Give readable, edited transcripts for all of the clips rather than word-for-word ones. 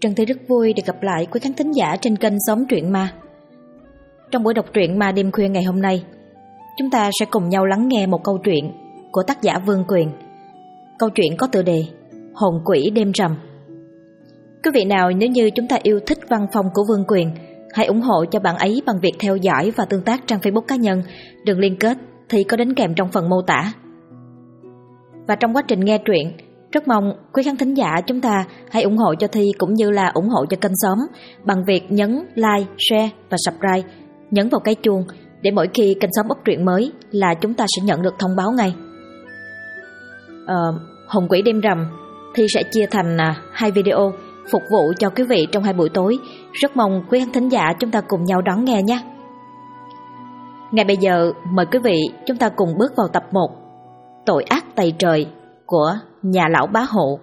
Trân Thi rất vui được gặp lại quý khán thính giả trên kênh Xóm Truyện Ma. Trong buổi đọc truyện ma đêm khuya ngày hôm nay, chúng ta sẽ cùng nhau lắng nghe một câu chuyện của tác giả Vương Quyền. Câu chuyện có tựa đề Hồn Quỷ Đêm Rằm. Quý vị nào nếu như chúng ta yêu thích văn phong của Vương Quyền, hãy ủng hộ cho bạn ấy bằng việc theo dõi và tương tác trang Facebook cá nhân. Đường liên kết thì có đính kèm trong phần mô tả. Và trong quá trình nghe truyện, rất mong quý khán thính giả chúng ta hãy ủng hộ cho Thi cũng như là ủng hộ cho kênh Xóm bằng việc nhấn like, share và subscribe, nhấn vào cái chuông để mỗi khi kênh Xóm up truyện mới là chúng ta sẽ nhận được thông báo ngay. Hồn Quỷ Đêm Rằm Thi sẽ chia thành 2 video phục vụ cho quý vị trong 2 buổi tối. Rất mong quý khán thính giả chúng ta cùng nhau đón nghe nhé. Ngay bây giờ mời quý vị chúng ta cùng bước vào tập 1 Tội ác tày trời của nhà lão bá hộ.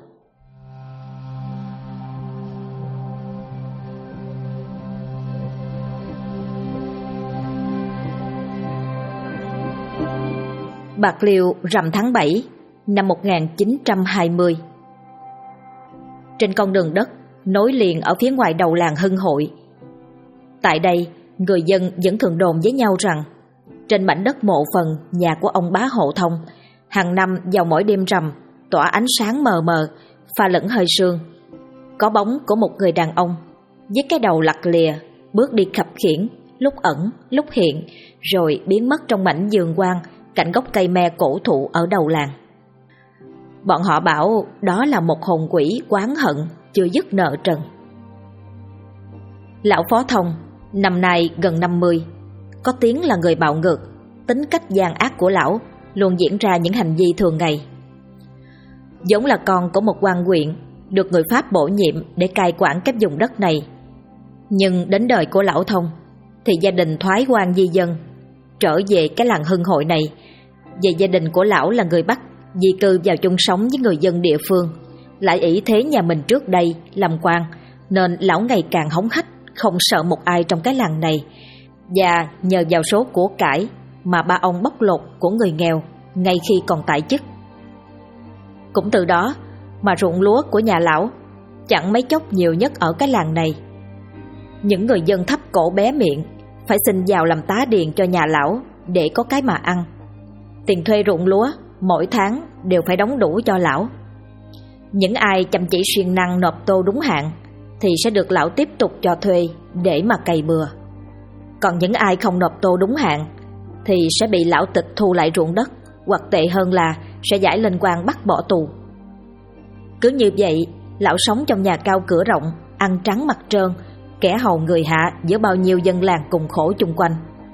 Bạc Liêu rằm tháng 7 năm 1920. Trên con đường đất nối liền ở phía ngoài đầu làng Hưng Hội. Tại đây, người dân vẫn thường đồn với nhau rằng trên mảnh đất mộ phần nhà của ông bá hộ Thông, hàng năm vào mỗi đêm rằm tỏa ánh sáng mờ mờ, pha lẫn hơi sương, có bóng của một người đàn ông với cái đầu lặt lìa bước đi khập khiễng, lúc ẩn lúc hiện, rồi biến mất trong mảnh vườn hoang cạnh gốc cây me cổ thụ ở đầu làng. Bọn họ bảo đó là một hồn quỷ oán hận chưa dứt nợ trần. Lão Phó Thông năm nay gần 50, có tiếng là người bạo ngược. Tính cách gian ác của lão luôn diễn ra những hành vi thường ngày. Giống là con của một quan huyện được người Pháp bổ nhiệm để cai quản cái vùng đất này. Nhưng đến đời của lão Thông thì gia đình thoái quan di dân, trở về cái làng Hưng Hội này. Về gia đình của lão là người Bắc, di cư vào chung sống với người dân địa phương, lại ỷ thế nhà mình trước đây làm quan, nên lão ngày càng hống hách, không sợ một ai trong cái làng này. Và nhờ vào số của cải mà ba ông bóc lột của người nghèo ngay khi còn tại chức. Cũng từ đó mà ruộng lúa của nhà lão chẳng mấy chốc nhiều nhất ở cái làng này. Những người dân thấp cổ bé miệng phải xin vào làm tá điền cho nhà lão để có cái mà ăn. Tiền thuê ruộng lúa mỗi tháng đều phải đóng đủ cho lão. Những ai chăm chỉ siêng năng nộp tô đúng hạn thì sẽ được lão tiếp tục cho thuê để mà cày bừa. Còn những ai không nộp tô đúng hạn thì sẽ bị lão tịch thu lại ruộng đất, hoặc tệ hơn là sẽ giải lên quan bắt bỏ tù. Cứ như vậy, lão sống trong nhà cao cửa rộng, ăn trắng mặc trơn, kẻ hầu người hạ giữa bao nhiêu dân làng cùng khổ chung quanh.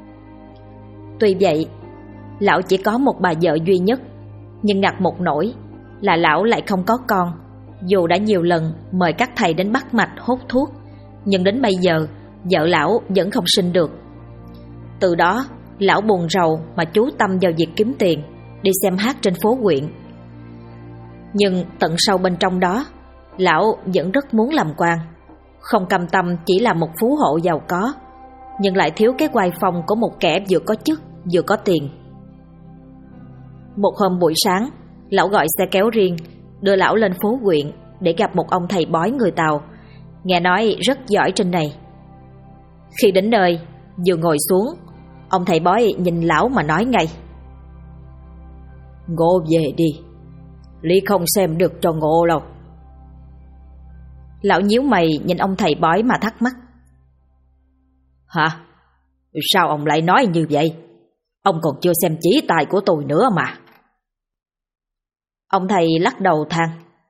Tuy vậy, lão chỉ có một bà vợ duy nhất, nhưng ngặt một nỗi là lão lại không có con. Dù đã nhiều lần mời các thầy đến bắt mạch hút thuốc, nhưng đến bây giờ vợ lão vẫn không sinh được. Từ đó, lão buồn rầu mà chú tâm vào việc kiếm tiền, đi xem hát trên phố huyện. Nhưng tận sâu bên trong đó, lão vẫn rất muốn làm quan, không cam tâm chỉ là một phú hộ giàu có, nhưng lại thiếu cái oai phong của một kẻ vừa có chức vừa có tiền. Một hôm buổi sáng, lão gọi xe kéo riêng đưa lão lên phố huyện để gặp một ông thầy bói người Tàu, nghe nói rất giỏi trên này. Khi đến nơi, vừa ngồi xuống, ông thầy bói nhìn lão mà nói ngay: "Ngộ về đi, Ly không xem được cho ngộ đâu." Lão nhíu mày nhìn ông thầy bói mà thắc mắc: "Hả? Sao ông lại nói như vậy? Ông còn chưa xem chỉ tài của tôi nữa mà." Ông thầy lắc đầu than: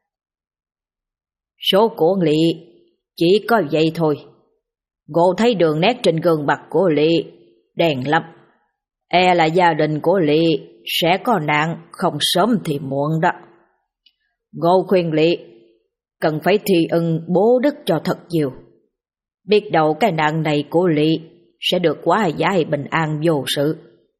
"Số của Lị chỉ có vậy thôi. Ngộ thấy đường nét trên gương mặt của Lị đen lắm. E là gia đình của Lị sẽ có nạn không sớm thì muộn đó. Ngộ khuyên Lị cần phải thi ân bố đức cho thật nhiều. Biết đâu cái nạn này của Lị sẽ được hóa giải bình an vô sự."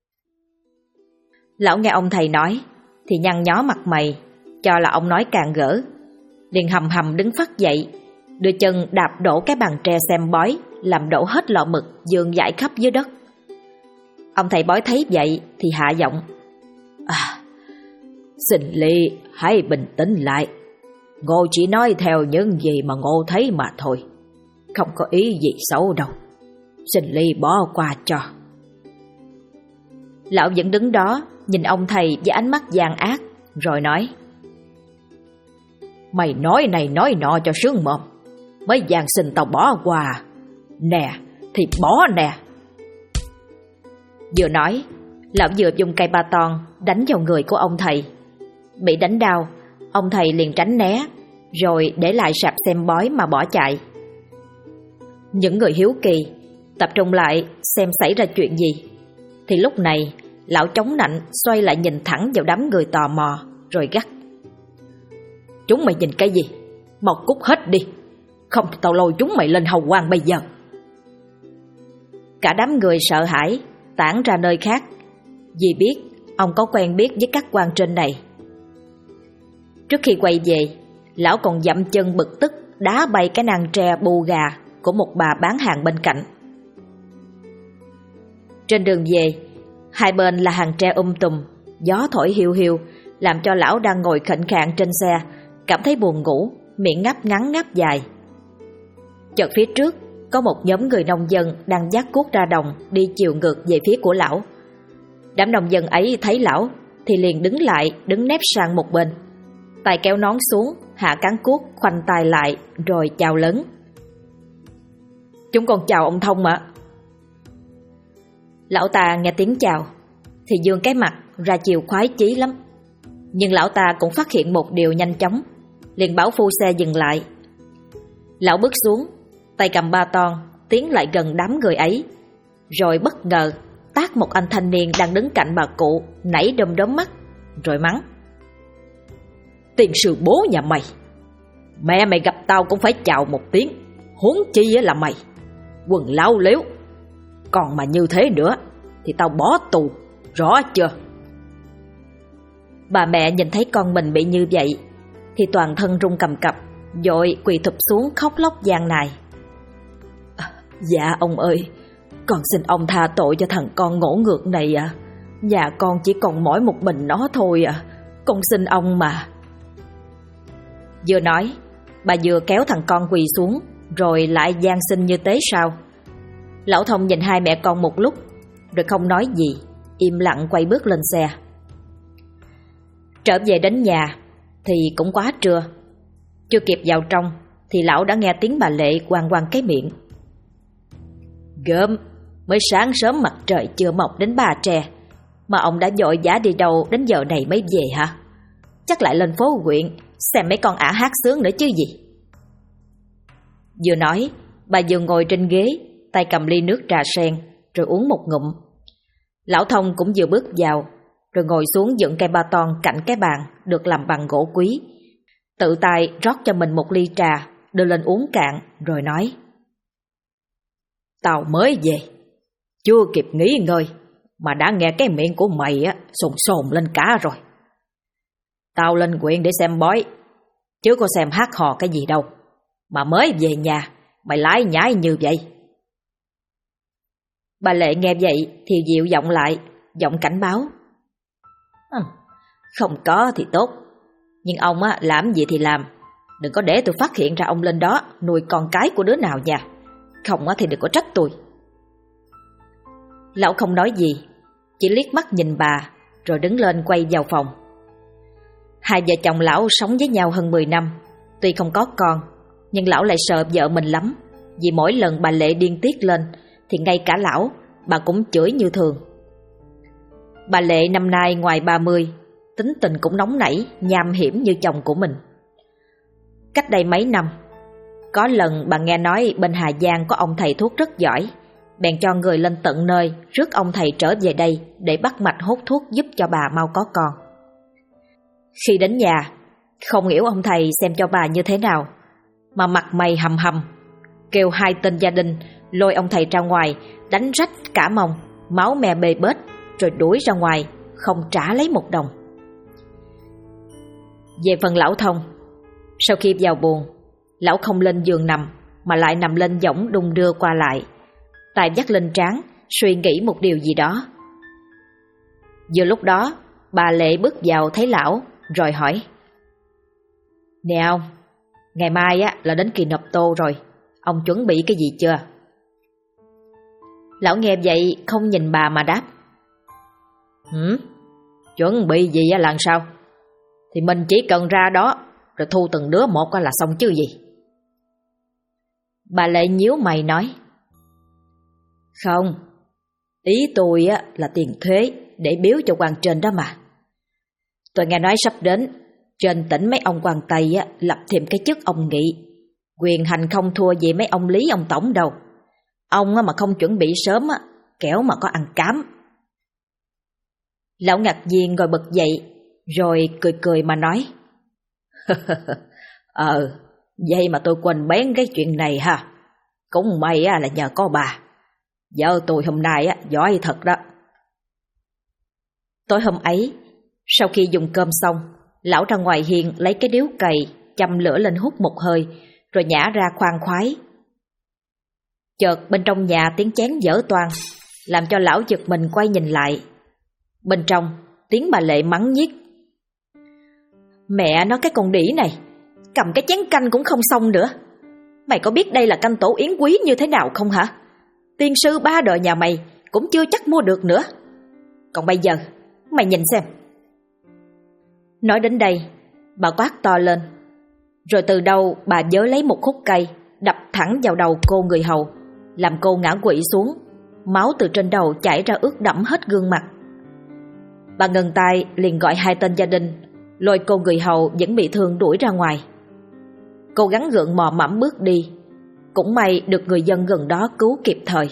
Lão nghe ông thầy nói thì nhăn nhó mặt mày, cho là ông nói càng gỡ, liền hầm hầm đứng phắt dậy, đưa chân đạp đổ cái bàn tre xem bói, làm đổ hết lọ mực vương vãi khắp dưới đất. Ông thầy bói thấy vậy thì hạ giọng: "Xin Ly hãy bình tĩnh lại. Ngô chỉ nói theo những gì mà Ngô thấy mà thôi, không có ý gì xấu đâu. Xin Ly bỏ qua cho. Lão vẫn đứng đó nhìn ông thầy với ánh mắt gian ác, rồi nói: Mày nói này nói nọ cho sướng mồm, mới gian xin tao bỏ qua. Nè thì bỏ nè. Vừa nói, lão vừa dùng cây ba ton đánh vào người của ông thầy. Bị đánh đau, ông thầy liền tránh né, rồi để lại sạp xem bói mà bỏ chạy. Những người hiếu kỳ tập trung lại xem xảy ra chuyện gì, thì lúc này lão chống nạnh xoay lại nhìn thẳng vào đám người tò mò, rồi gắt: Chúng mày nhìn cái gì? Mau cút hết đi, không thì tao lôi chúng mày lên hầu quan bây giờ. Cả đám người sợ hãi tản ra nơi khác, vì biết ông có quen biết với các quan trên này. Trước khi quay về, lão còn dậm chân bực tức đá bay cái nang tre bù gà của một bà bán hàng bên cạnh. Trên đường về, hai bên là hàng tre tùm, gió thổi hiu hiu, làm cho lão đang ngồi khệnh khạng trên xe cảm thấy buồn ngủ, miệng ngáp ngắn ngáp dài. Chợt phía trước có một nhóm người nông dân đang vác cuốc ra đồng đi chiều ngược về phía của lão. Đám nông dân ấy thấy lão thì liền đứng lại, đứng nép sang một bên, tay kéo nón xuống, hạ cán cuốc, khoanh tay lại, rồi chào lớn: Chúng con chào ông Thông ạ. Lão ta nghe tiếng chào thì dương cái mặt ra chiều khoái chí lắm. Nhưng lão ta cũng phát hiện một điều nhanh chóng, liền bảo phu xe dừng lại. Lão bước xuống, tay cầm ba ton, tiến lại gần đám người ấy, rồi bất ngờ tát một anh thanh niên đang đứng cạnh bà cụ nảy đom đóm mắt, rồi mắng: Tiền sư bố nhà mày, mẹ mày gặp tao cũng phải chào một tiếng, huống chi là mày, quần láo lếu. Còn mà như thế nữa thì tao bỏ tù, rõ chưa? Bà mẹ nhìn thấy con mình bị như vậy thì toàn thân run cầm cập, vội quỳ thụp xuống khóc lóc van nài: Dạ ông ơi, con xin ông tha tội cho thằng con ngỗ ngược này ạ. Nhà con chỉ còn mỗi một mình nó thôi ạ. Con xin ông mà. Vừa nói, bà vừa kéo thằng con quỳ xuống, rồi lại van xin như tế sao. Lão Thông nhìn hai mẹ con một lúc, rồi không nói gì, im lặng quay bước lên xe. Trở về đến nhà thì cũng quá trưa. Chưa kịp vào trong thì lão đã nghe tiếng bà Lệ quàng quàng cái miệng: Gớm, mới sáng sớm mặt trời chưa mọc đến Bà Tre mà ông đã vội vã đi đâu đến giờ này mới về hả? Chắc lại lên phố huyện xem mấy con ả hát sướng nữa chứ gì. Vừa nói, bà vừa ngồi trên ghế, tay cầm ly nước trà sen, rồi uống một ngụm. Lão Thông cũng vừa bước vào, rồi ngồi xuống dựng cây ba ton cạnh cái bàn được làm bằng gỗ quý, tự tay rót cho mình một ly trà, đưa lên uống cạn, rồi nói: Tao mới về, chưa kịp nghỉ ngơi mà đã nghe cái miệng của mày á sồn sồn lên cả rồi. Tao lên huyện để xem bói, chứ có xem hát hò cái gì đâu, mà mới về nhà mày lái nhái như vậy. Bà Lệ nghe vậy thì dịu giọng lại, giọng cảnh báo: Không có thì tốt, nhưng ông á làm gì thì làm, đừng có để tôi phát hiện ra ông lên đó nuôi con cái của đứa nào nha. Không á thì đừng có trách tôi. Lão không nói gì, chỉ liếc mắt nhìn bà, rồi đứng lên quay vào phòng. Hai vợ chồng lão sống với nhau hơn 10 năm, tuy không có con, nhưng lão lại sợ vợ mình lắm, vì mỗi lần bà Lệ điên tiết lên thì ngay cả lão, bà cũng chửi như thường. Bà Lệ năm nay ngoài 30, tính tình cũng nóng nảy, nham hiểm như chồng của mình. Cách đây mấy năm, có lần bà nghe nói bên Hà Giang có ông thầy thuốc rất giỏi, bèn cho người lên tận nơi rước ông thầy trở về đây để bắt mạch hút thuốc giúp cho bà mau có con. Khi đến nhà, không hiểu ông thầy xem cho bà như thế nào, mà mặt mày hầm hầm, kêu hai tên gia đình lôi ông thầy ra ngoài, đánh rách cả mông, máu me bê bết, rồi đuổi ra ngoài, không trả lấy một đồng. Về phần lão Thông, sau khi vào buồng, lão không lên giường nằm, mà lại nằm lên võng đung đưa qua lại, tay vắt lên trán, suy nghĩ một điều gì đó. Vừa lúc đó, bà Lệ bước vào thấy lão, rồi hỏi: Nè ông, Ngày mai á là đến kỳ nộp tô rồi, ông chuẩn bị cái gì chưa? Lão nghe vậy không nhìn bà mà đáp. Chuẩn bị gì á là sao? Thì mình chỉ cần ra đó rồi thu từng đứa một là xong chứ gì. Bà Lệ nhíu mày nói. Không, ý tôi á là tiền thuế để biếu cho quan trên đó mà. Tôi nghe nói sắp đến trên tỉnh mấy ông quan Tây á lập thêm cái chức ông nghị, quyền hành không thua gì mấy ông Lý ông Tổng đâu. Ông á mà không chuẩn bị sớm á, kẻo mà có ăn cám. Lão ngạc nhiên rồi bật dậy, rồi cười cười mà nói. Vậy mà tôi quên bén cái chuyện này ha. Cũng may á là nhờ có bà. Vợ tôi hôm nay á giỏi thật đó. Tối hôm ấy, sau khi dùng cơm xong, lão ra ngoài hiên lấy cái điếu cày, châm lửa lên hút một hơi, rồi nhả ra khoan khoái. Chợt bên trong nhà tiếng chén vỡ toang, làm cho lão giật mình quay nhìn lại. Bên trong, tiếng bà Lệ mắng nhiếc. Mẹ nó cái con đĩ này, cầm cái chén canh cũng không xong nữa. Mày có biết đây là canh tổ yến quý như thế nào không hả? Tiên sư 3 đời nhà mày cũng chưa chắc mua được nữa. Còn bây giờ, mày nhìn xem. Nói đến đây, bà quát to lên. Rồi từ đâu bà vớ lấy một khúc cây, đập thẳng vào đầu cô người hầu, làm cô ngã quỵ xuống. Máu từ trên đầu chảy ra ướt đẫm hết gương mặt. Bà ngừng tay liền gọi 2 tên gia đình, lôi cô người hầu vẫn bị thương đuổi ra ngoài. Cô gắng gượng mò mẫm bước đi. Cũng may được người dân gần đó cứu kịp thời.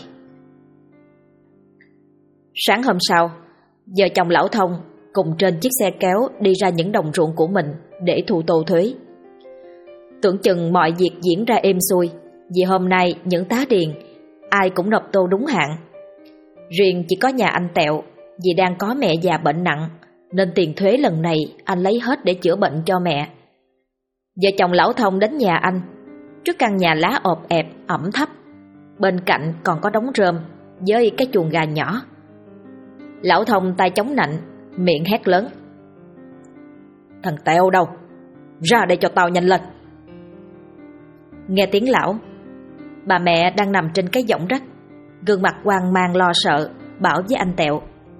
Sáng hôm sau, vợ chồng lão Thông cùng trên chiếc xe kéo đi ra những đồng ruộng của mình để thu tô thuế. Tưởng chừng mọi việc diễn ra êm xuôi, vì hôm nay những tá điền ai cũng nộp tô đúng hạn. Riêng chỉ có nhà anh Tẹo, vì đang có mẹ già bệnh nặng nên tiền thuế lần này anh lấy hết để chữa bệnh cho mẹ. Vợ chồng lão Thông đến nhà anh, trước căn nhà lá ọp ẹp ẩm thấp. Bên cạnh còn có đống rơm với cái chuồng gà nhỏ. Lão Thông tay chống nạnh, miệng hét lớn. Thằng Tẹo đâu? Ra đây cho tao nhanh lên. Nghe tiếng lão, bà mẹ đang nằm trên cái võng rách, gương mặt hoang mang lo sợ, bảo với anh Tẹo.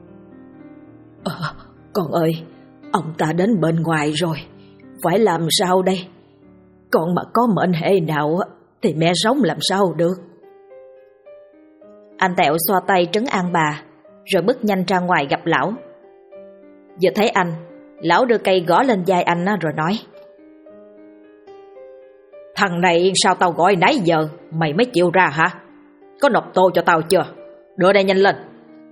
Con ơi, ông ta đến bên ngoài rồi, phải làm sao đây? Con mà có mệnh hệ nào thì mẹ sống làm sao được? Anh Tẹo xoa tay trấn an bà, rồi bước nhanh ra ngoài gặp lão. Vừa thấy anh, lão đưa cây gõ lên vai anh rồi nói. Thằng này sao tao gọi nãy giờ mày mới chịu ra hả? Có nộp tô cho tao chưa? Đưa đây nhanh lên.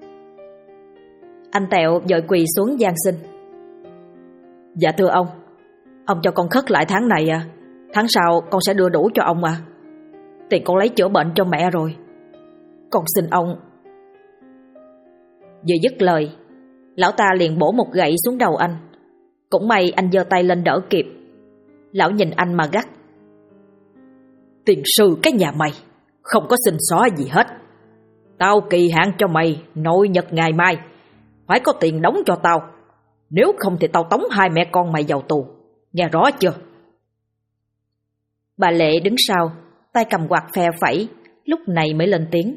Anh Tẹo vội quỳ xuống van xin. Dạ thưa ông cho con khất lại tháng này à. Tháng sau con sẽ đưa đủ cho ông à. Tiền con lấy chữa bệnh cho mẹ rồi. Con xin ông. Vừa dứt lời, lão ta liền bổ một gậy xuống đầu anh. Cũng may anh giơ tay lên đỡ kịp. Lão nhìn anh mà gắt. Tiền sư cái nhà mày không có xin xóa gì hết. Tao kỳ hạn cho mày nội nhật ngày mai, phải có tiền đóng cho tao. Nếu không thì tao tống 2 mẹ con mày vào tù. Nghe rõ chưa? Bà Lệ đứng sau, tay cầm quạt phe phẩy, lúc này mới lên tiếng.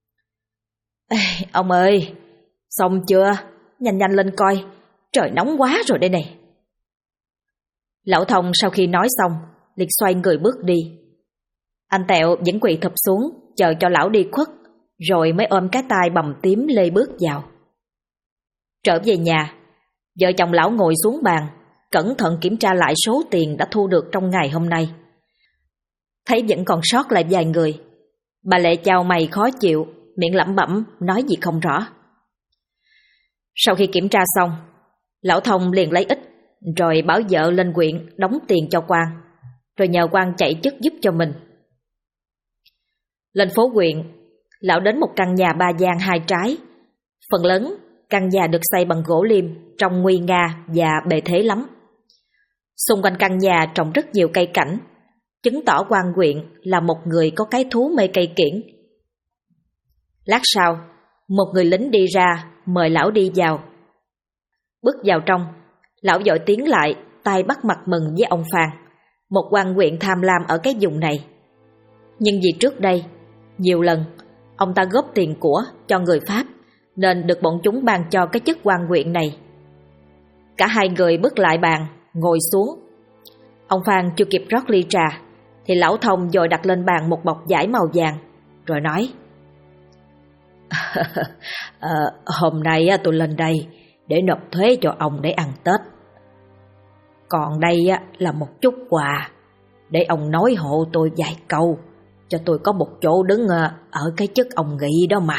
Ông ơi, xong chưa? Nhanh nhanh lên coi, trời nóng quá rồi đây này. Lão Thông sau khi nói xong, liền xoay người bước đi. Anh Tẹo vẫn quỳ thụp xuống, chờ cho lão đi khuất, rồi mới ôm cái tay bầm tím lê bước vào. Trở về nhà, vợ chồng lão ngồi xuống bàn, cẩn thận kiểm tra lại số tiền đã thu được trong ngày hôm nay. Thấy vẫn còn sót lại vài người, bà Lệ chau mày khó chịu, miệng lẩm bẩm nói gì không rõ. Sau khi kiểm tra xong, lão Thông liền lấy ít, rồi bảo vợ lên huyện đóng tiền cho quan, rồi nhờ quan chạy chức giúp cho mình. Lên phố huyện, lão đến một căn nhà 3 gian 2 trái. Phần lớn căn nhà được xây bằng gỗ liêm, trông nguy nga và bề thế lắm. Xung quanh căn nhà trồng rất nhiều cây cảnh, chứng tỏ quan huyện là một người có cái thú mê cây kiểng. Lát sau, một người lính đi ra mời lão đi vào. Bước vào trong, lão vội tiến lại, tay bắt mặt mừng với ông Phan, một quan huyện tham lam ở cái vùng này. Nhưng vì trước đây, nhiều lần, ông ta góp tiền của cho người Pháp, nên được bọn chúng ban cho cái chức quan huyện này. Cả hai người bước lại bàn, ngồi xuống. Ông Phan chưa kịp rót ly trà, thì lão Thông vội đặt lên bàn một bọc vải màu vàng, rồi nói: Hôm nay tôi lên đây để nộp thuế cho ông để ăn Tết. Còn đây là một chút quà, để ông nói hộ tôi vài câu, cho tôi có một chỗ đứng ở cái chức ông Nghị đó mà.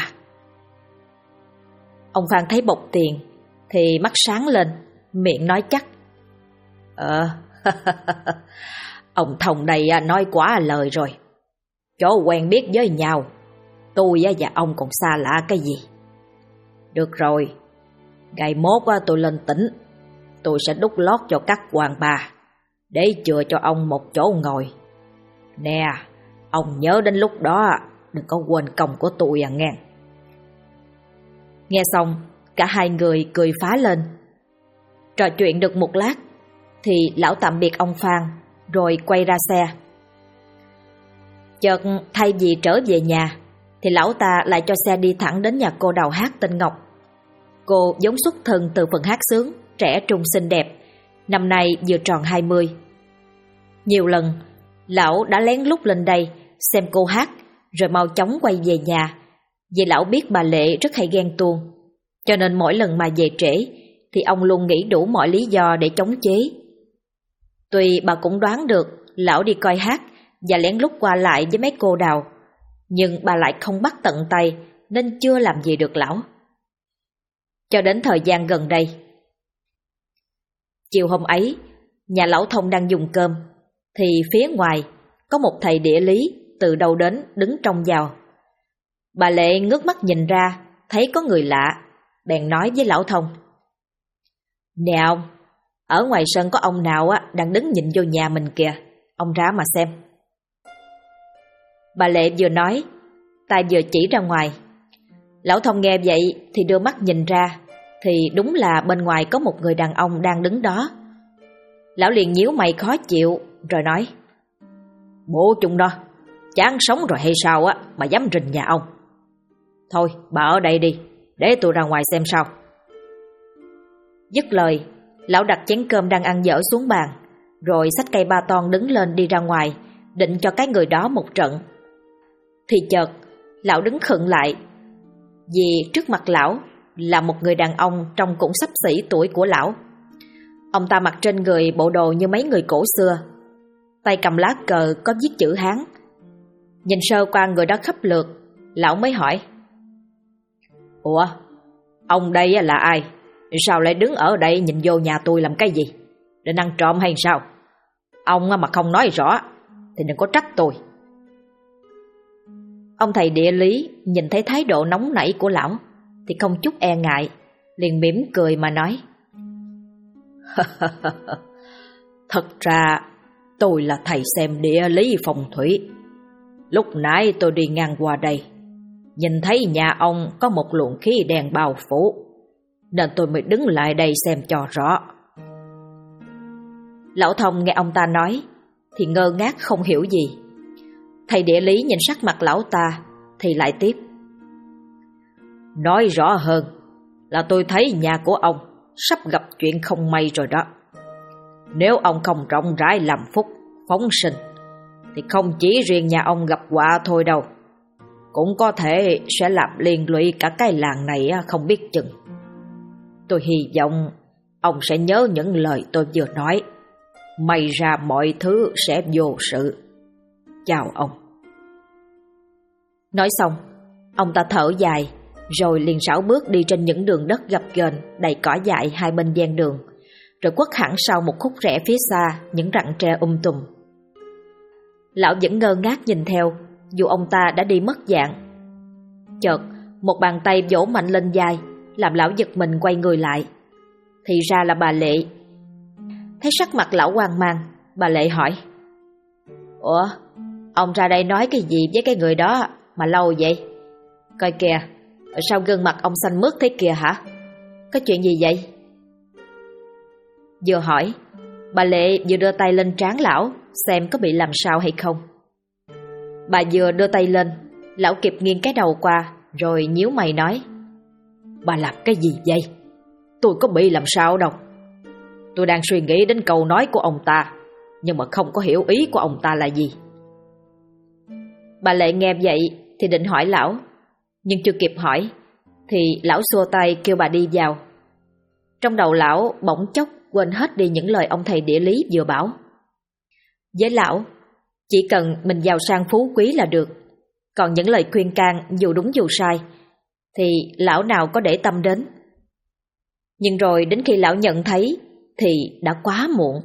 Ông Phan thấy bọc tiền thì mắt sáng lên, miệng nói chắc: Ông Thông đây nói quá lời rồi. Chỗ quen biết với nhau, tôi và ông còn xa lạ cái gì. Được rồi, ngày mốt tôi lên tỉnh, tôi sẽ đút lót cho các quan bà, để chừa cho ông một chỗ ngồi. Nè, ông nhớ đến lúc đó đừng có quên công của tôi nghe. Nghe xong, cả hai người cười phá lên. Trò chuyện được một lát thì lão tạm biệt ông Phan, rồi quay ra xe. Chợt thay vì trở về nhà thì lão ta lại cho xe đi thẳng đến nhà cô đào hát tên Ngọc. Cô vốn xuất thân từ phần hát xướng, trẻ trung xinh đẹp, năm nay vừa tròn 20. Nhiều lần lão đã lén lút lên đây xem cô hát, rồi mau chóng quay về nhà, vì lão biết bà Lệ rất hay ghen tuông, cho nên mỗi lần mà về trễ thì ông luôn nghĩ đủ mọi lý do để chống chế. Tuy bà cũng đoán được lão đi coi hát và lén lút qua lại với mấy cô đào, nhưng bà lại không bắt tận tay nên chưa làm gì được lão. Cho đến thời gian gần đây. Chiều hôm ấy, nhà lão Thông đang dùng cơm, thì phía ngoài có một thầy địa lý từ đâu đến đứng trông vào. Bà Lệ ngước mắt nhìn ra, thấy có người lạ, bèn nói với lão Thông: "Nè ông, ở ngoài sân có ông nào đang đứng nhìn vô nhà mình kìa, ông ra mà xem." Bà Lệ vừa nói, tay vừa chỉ ra ngoài. Lão Thông nghe vậy thì đưa mắt nhìn ra, thì đúng là bên ngoài có một người đàn ông đang đứng đó. Lão liền nhíu mày khó chịu, rồi nói: "Bộ chúng đó, chán sống rồi hay sao mà dám rình nhà ông? Thôi bà ở đây đi, để tôi ra ngoài xem sao." Dứt lời, lão đặt chén cơm đang ăn dở xuống bàn, rồi xách cây ba ton đứng lên đi ra ngoài, định cho cái người đó một trận. Thì chợt lão đứng khựng lại, vì trước mặt lão là một người đàn ông trông cũng xấp xỉ tuổi của lão. Ông ta mặc trên người bộ đồ như mấy người cổ xưa, tay cầm lá cờ có viết chữ Hán. Nhìn sơ qua người đó khắp lượt, lão mới hỏi: "Ủa, ông đây là ai? Sao lại đứng ở đây nhìn vô nhà tôi làm cái gì? Định ăn trộm hay sao? Ông mà không nói rõ thì đừng có trách tôi." Ông thầy địa lý nhìn thấy thái độ nóng nảy của lão thì không chút e ngại, liền mỉm cười mà nói: "Thật ra tôi là thầy xem địa lý phong thủy. Lúc nãy tôi đi ngang qua đây, nhìn thấy nhà ông có một luồng khí đen bao phủ, nên tôi mới đứng lại đây xem cho rõ." Lão Thông nghe ông ta nói thì ngơ ngác không hiểu gì. Thầy địa lý nhìn sắc mặt lão ta thì lại tiếp: "Nói rõ hơn là tôi thấy nhà của ông sắp gặp chuyện không may rồi đó. Nếu ông không rộng rãi làm phúc, phóng sinh, thì không chỉ riêng nhà ông gặp họa thôi đâu, cũng có thể sẽ làm liên lụy cả cái làng này không biết chừng. Tôi hy vọng ông sẽ nhớ những lời tôi vừa nói, may ra mọi thứ sẽ vô sự. Chào ông." Nói xong, ông ta thở dài, rồi liền sải bước đi trên những đường đất gập ghềnh đầy cỏ dại hai bên ven đường, rồi quất hẳn sau một khúc rẽ phía xa những rặng tre tùm. Lão vẫn ngơ ngác nhìn theo, dù ông ta đã đi mất dạng. Chợt một bàn tay vỗ mạnh lên vai, làm lão giật mình quay người lại. Thì ra là bà Lệ. Thấy sắc mặt lão hoang mang, bà Lệ hỏi: "Ủa, ông ra đây nói cái gì với cái người đó mà lâu vậy? Coi kìa, sao gương mặt ông xanh mướt thế kìa hả? Có chuyện gì vậy?" Vừa hỏi, bà Lệ vừa đưa tay lên trán lão, xem có bị làm sao hay không. Bà vừa đưa tay lên, lão Kiệt nghiêng cái đầu qua rồi nhíu mày nói: Bà làm cái gì vậy? Tôi có bị làm sao đâu. Tôi đang suy nghĩ đến câu nói của ông ta, nhưng mà không có hiểu ý của ông ta là gì. Bà Lệ nghe vậy thì định hỏi lão, nhưng chưa kịp hỏi thì lão xua tay kêu bà đi vào. Trong đầu lão bỗng chốc quên hết đi những lời ông thầy địa lý vừa bảo. Với lão, chỉ cần mình giàu sang phú quý là được, còn những lời khuyên can dù đúng dù sai thì lão nào có để tâm đến. Nhưng rồi đến khi lão nhận thấy thì đã quá muộn.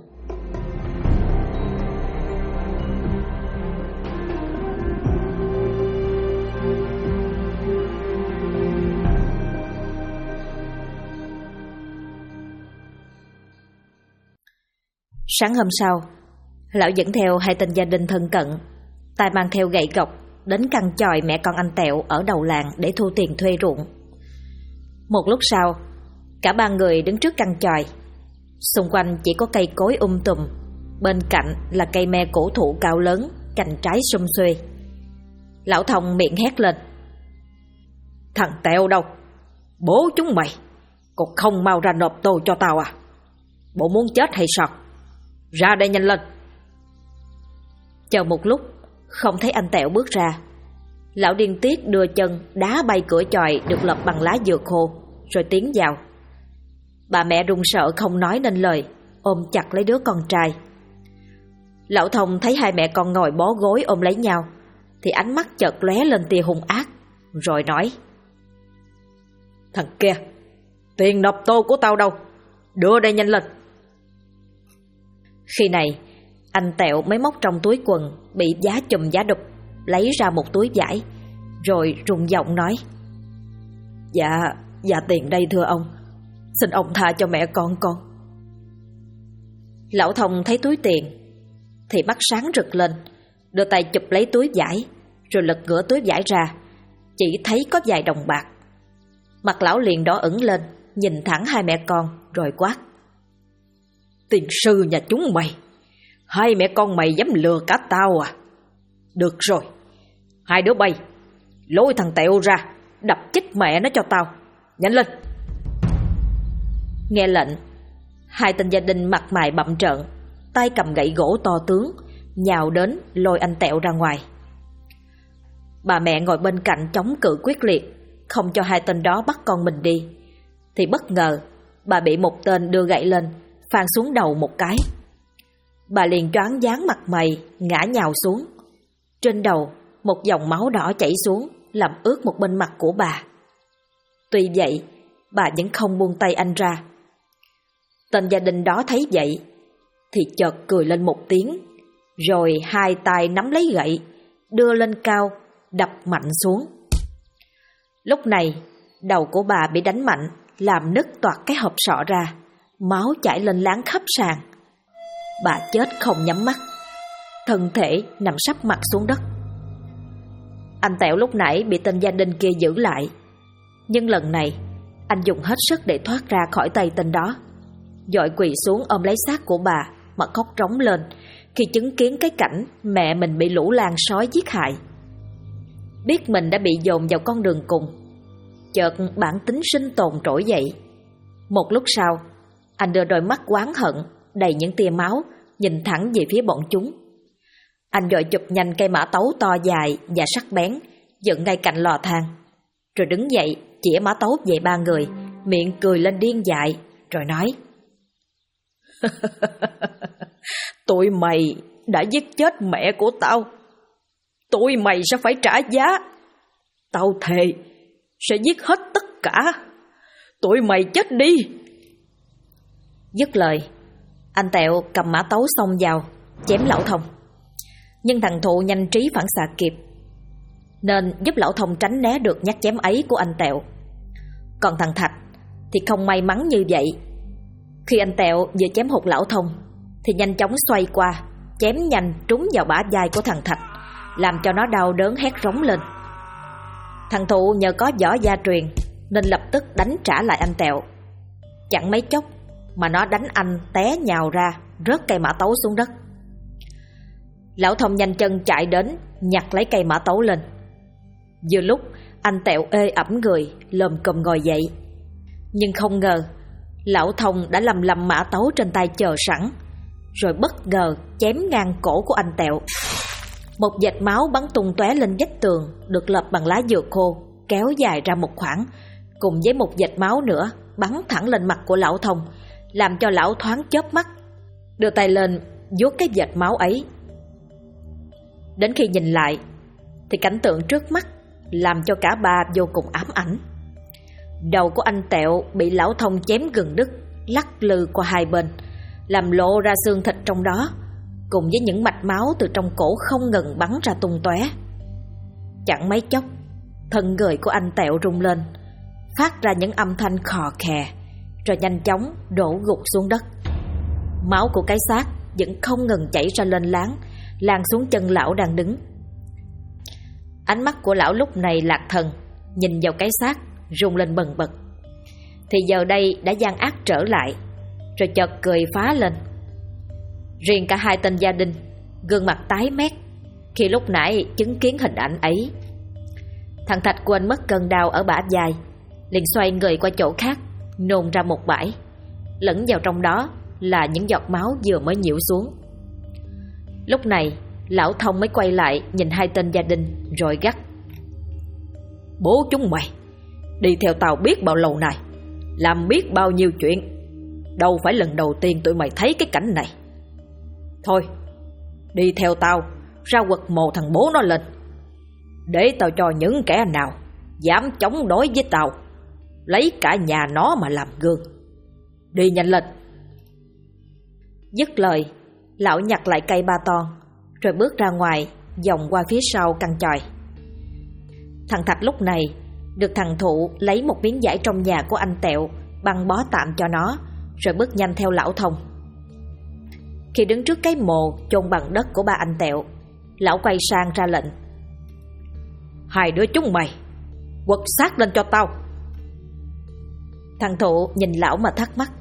Sáng hôm sau, lão dẫn theo hai tên gia đình thân cận, tay mang theo gậy gộc, đến căn chòi mẹ con anh Tẹo ở đầu làng để thu tiền thuê ruộng. Một lúc sau, cả ba người đứng trước căn chòi. Xung quanh chỉ có cây cối tùm, bên cạnh là cây me cổ thụ cao lớn, cành trái sum xuê. Lão Thông miệng hét lên: Thằng Tẹo đâu? Bố chúng mày còn không mau ra nộp tô cho tao à? Bộ muốn chết hay sao? Ra đây nhanh lên. Chờ một lúc không thấy anh Tẹo bước ra, lão điên tiết đưa chân đá bay cửa chòi được lợp bằng lá dừa khô rồi tiến vào. Bà mẹ run sợ không nói nên lời, ôm chặt lấy đứa con trai. Lão Thông thấy hai mẹ con ngồi bó gối ôm lấy nhau thì ánh mắt chợt lóe lên tia hung ác, rồi nói: Thằng kia, tiền nộp tô của tao đâu? Đưa đây nhanh lên. Khi này anh Tẹo mới móc trong túi quần bị giá chùm giá đục lấy ra một túi vải, rồi run giọng nói: Dạ tiền đây thưa ông, xin ông tha cho mẹ con. Lão Thông thấy túi tiền thì mắt sáng rực lên, đưa tay chụp lấy túi vải rồi lật ngửa túi vải ra, chỉ thấy có vài đồng bạc. Mặt lão liền đỏ ửng lên, nhìn thẳng hai mẹ con rồi quát: Tiền sư nhà chúng mày, hai mẹ con mày dám lừa cả tao à? Được rồi, hai đứa bay, lôi thằng Tẹo ra, đập chết mẹ nó cho tao, nhanh lên. Nghe lệnh, hai tên gia đình mặt mày bặm trợn, tay cầm gậy gỗ to tướng, nhào đến lôi anh Tẹo ra ngoài. Bà mẹ ngồi bên cạnh chống cự quyết liệt, không cho hai tên đó bắt con mình đi, thì bất ngờ bà bị một tên đưa gậy lên phang xuống đầu một cái. Bà liền choáng váng mặt mày, ngã nhào xuống. Trên đầu một dòng máu đỏ chảy xuống, làm ướt một bên mặt của bà. Tuy vậy, bà vẫn không buông tay anh ra. Tên gia đình đó thấy vậy thì chợt cười lên một tiếng, rồi hai tay nắm lấy gậy, đưa lên cao, đập mạnh xuống. Lúc này, đầu của bà bị đánh mạnh, làm nứt toạc cái hộp sọ ra, máu chảy lên láng khắp sàn. Bà chết không nhắm mắt, thân thể nằm sấp mặt xuống đất. Anh Tẹo lúc nãy bị tên gia đình kia giữ lại, nhưng lần này anh dùng hết sức để thoát ra khỏi tay tên đó, vội quỳ xuống ôm lấy xác của bà mà khóc rống lên khi chứng kiến cái cảnh mẹ mình bị lũ lang sói giết hại. Biết mình đã bị dồn vào con đường cùng, chợt bản tính sinh tồn trỗi dậy. Một lúc sau, anh đưa đôi mắt oán hận đầy những tia máu nhìn thẳng về phía bọn chúng. Anh vội chụp nhanh cây mã tấu to dài và sắc bén dựng ngay cạnh lò than, rồi đứng dậy chĩa mã tấu về ba người, miệng cười lên điên dại, rồi nói: Tụi mày đã giết chết mẹ của tao, tụi mày sẽ phải trả giá. Tao thề sẽ giết hết tất cả. Tụi mày chết đi. Dứt lời, anh Tẹo cầm mã tấu xông vào chém lão Thông. Nhưng thằng Thụ nhanh trí phản xạ kịp, nên giúp lão Thông tránh né được nhát chém ấy của anh Tẹo. Còn thằng Thạch thì không may mắn như vậy. Khi anh Tẹo vừa chém hụt lão Thông thì nhanh chóng xoay qua, chém nhanh trúng vào bả vai của thằng Thạch, làm cho nó đau đớn hét rống lên. Thằng Thụ nhờ có võ gia truyền nên lập tức đánh trả lại anh Tẹo. Chẳng mấy chốc mà nó đánh anh té nhào ra, rớt cây mã tấu xuống đất. Lão Thông nhanh chân chạy đến, nhặt lấy cây mã tấu lên. Vừa lúc anh Tẹo ê ẩm người, lồm cồm ngồi dậy. Nhưng không ngờ Lão Thông đã lầm mã tấu trên tay chờ sẵn, rồi bất ngờ chém ngang cổ của anh Tẹo. Một vệt máu bắn tung tóe lên vách tường, được lợp bằng lá dừa khô, kéo dài ra một khoảng, cùng với một vệt máu nữa bắn thẳng lên mặt của Lão Thông, làm cho lão thoáng chớp mắt, đưa tay lên vuốt cái vệt máu ấy. Đến khi nhìn lại thì cảnh tượng trước mắt làm cho cả ba vô cùng ám ảnh. Đầu của anh Tẹo bị Lão Thông chém gần đứt, lắc lư qua hai bên, làm lộ ra xương thịt trong đó, cùng với những mạch máu từ trong cổ không ngừng bắn ra tung tóe. Chẳng mấy chốc, thân người của anh Tẹo rung lên, phát ra những âm thanh khò khè, rồi nhanh chóng đổ gục xuống đất. Máu của cái xác vẫn không ngừng chảy ra lên láng, lan xuống chân lão đang đứng. Ánh mắt của lão lúc này lạc thần, nhìn vào cái xác rung lên bần bật. Thì giờ đây đã gian ác trở lại, rồi chợt cười phá lên. Riêng cả hai tên gia đình gương mặt tái mét khi lúc nãy chứng kiến hình ảnh ấy. Thằng Thạch quên mất cơn đau ở bả vai, liền xoay người qua chỗ khác, nôn ra một bãi. Lẫn vào trong đó là những giọt máu vừa mới nhiễu xuống. Lúc này Lão Thông mới quay lại nhìn hai tên gia đình rồi gắt: "Bố chúng mày đi theo tao biết bao lâu nay, làm biết bao nhiêu chuyện, đâu phải lần đầu tiên tụi mày thấy cái cảnh này. Thôi, đi theo tao ra quật mồ thằng bố nó lên, để tao cho những kẻ nào dám chống đối với tao lấy cả nhà nó mà làm gương. Đi nhanh lên." Dứt lời, lão nhặt lại cây ba ton, rồi bước ra ngoài, vòng qua phía sau căn chòi. Thằng Thạch lúc này được thằng Thụ lấy một miếng vải trong nhà của anh Tẹo băng bó tạm cho nó, rồi bước nhanh theo Lão Thông. Khi đứng trước cái mồ chôn bằng đất của ba anh Tẹo, lão quay sang ra lệnh: "Hai đứa chúng mày quật xác lên cho tao." Thằng Thụ nhìn lão mà thắc mắc: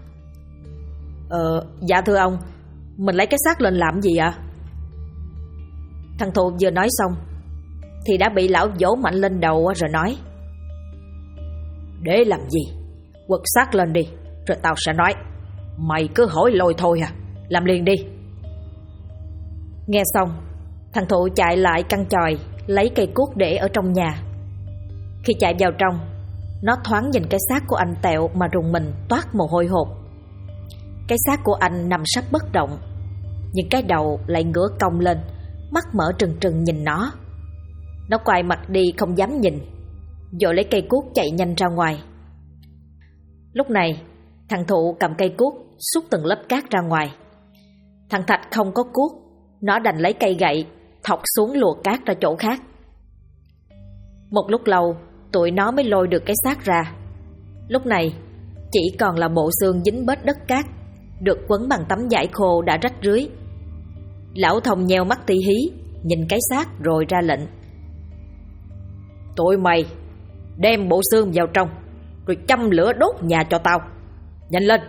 Dạ thưa ông, mình lấy cái xác lên làm gì ạ?" Thằng Thụ vừa nói xong thì đã bị lão vỗ mạnh lên đầu rồi nói: "Để làm gì? Quật xác lên đi, rồi tao sẽ nói. Mày cứ hỏi lôi thôi à, làm liền đi." Nghe xong, thằng Thụ chạy lại căn chòi, lấy cây cuốc để ở trong nhà. Khi chạy vào trong, nó thoáng nhìn cái xác của anh Tẹo mà rùng mình toát mồ hôi hột. Cái xác của anh nằm sắp bất động, nhưng cái đầu lại ngửa cong lên, mắt mở trừng trừng nhìn nó. Nó quay mặt đi không dám nhìn, vội lấy cây cuốc chạy nhanh ra ngoài. Lúc này, thằng Thụ cầm cây cuốc xúc từng lớp cát ra ngoài. Thằng Thạch không có cuốc, nó đành lấy cây gậy thọc xuống lùa cát ra chỗ khác. Một lúc lâu, tụi nó mới lôi được cái xác ra. Lúc này, chỉ còn là bộ xương dính bết đất cát, được quấn bằng tấm vải khô đã rách rưới. Lão Thông nheo mắt tí hí, nhìn cái xác rồi ra lệnh: "Tụi mày đem bộ xương vào trong, rồi châm lửa đốt nhà cho tao. Nhanh lên!"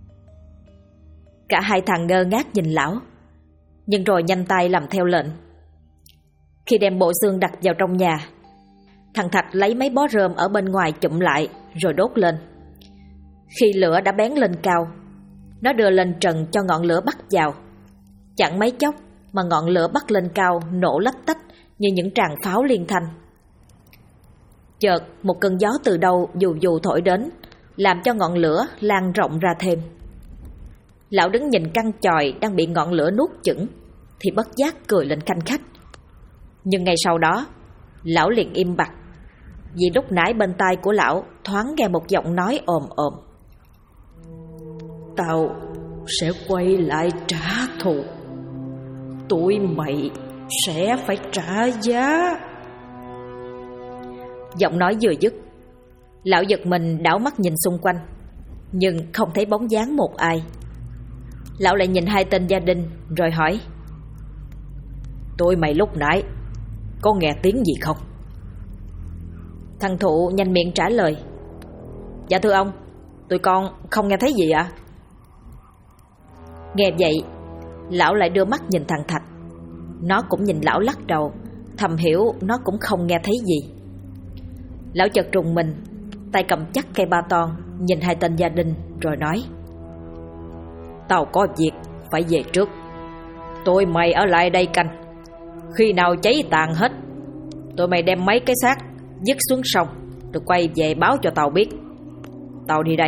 Cả hai thằng ngơ ngác nhìn lão, nhưng rồi nhanh tay làm theo lệnh. Khi đem bộ xương đặt vào trong nhà, thằng Thạch lấy mấy bó rơm ở bên ngoài chụm lại rồi đốt lên. Khi lửa đã bén lên cao, nó đưa lên trần cho ngọn lửa bắt vào. Chẳng mấy chốc mà ngọn lửa bắt lên cao, nổ lách tách như những tràng pháo liên thanh. Chợt một cơn gió từ đâu dù dù thổi đến, làm cho ngọn lửa lan rộng ra thêm. Lão đứng nhìn căn chòi đang bị ngọn lửa nuốt chửng thì bất giác cười lên khanh khách. Nhưng ngay sau đó, lão liền im bặt, vì lúc nãy bên tai của lão thoáng nghe một giọng nói ồm ồm: "Tao sẽ quay lại trả thù. Tụi mày sẽ phải trả giá." Giọng nói vừa dứt, lão giật mình đảo mắt nhìn xung quanh, nhưng không thấy bóng dáng một ai. Lão lại nhìn hai tên gia đình rồi hỏi: "Tụi mày lúc nãy có nghe tiếng gì không?" Thằng Thụ nhanh miệng trả lời: "Dạ thưa ông, tụi con không nghe thấy gì ạ." Nghe vậy, lão lại đưa mắt nhìn thằng Thạch. Nó cũng nhìn lão lắc đầu, thầm hiểu nó cũng không nghe thấy gì. Lão chợt rùng mình, tay cầm chắc cây ba ton, nhìn hai tên gia đình rồi nói: "Tao có việc phải về trước. Tụi mày ở lại đây canh. Khi nào cháy tàn hết, tụi mày đem mấy cái xác dứt xuống sông, rồi quay về báo cho tao biết. Tao đi đây."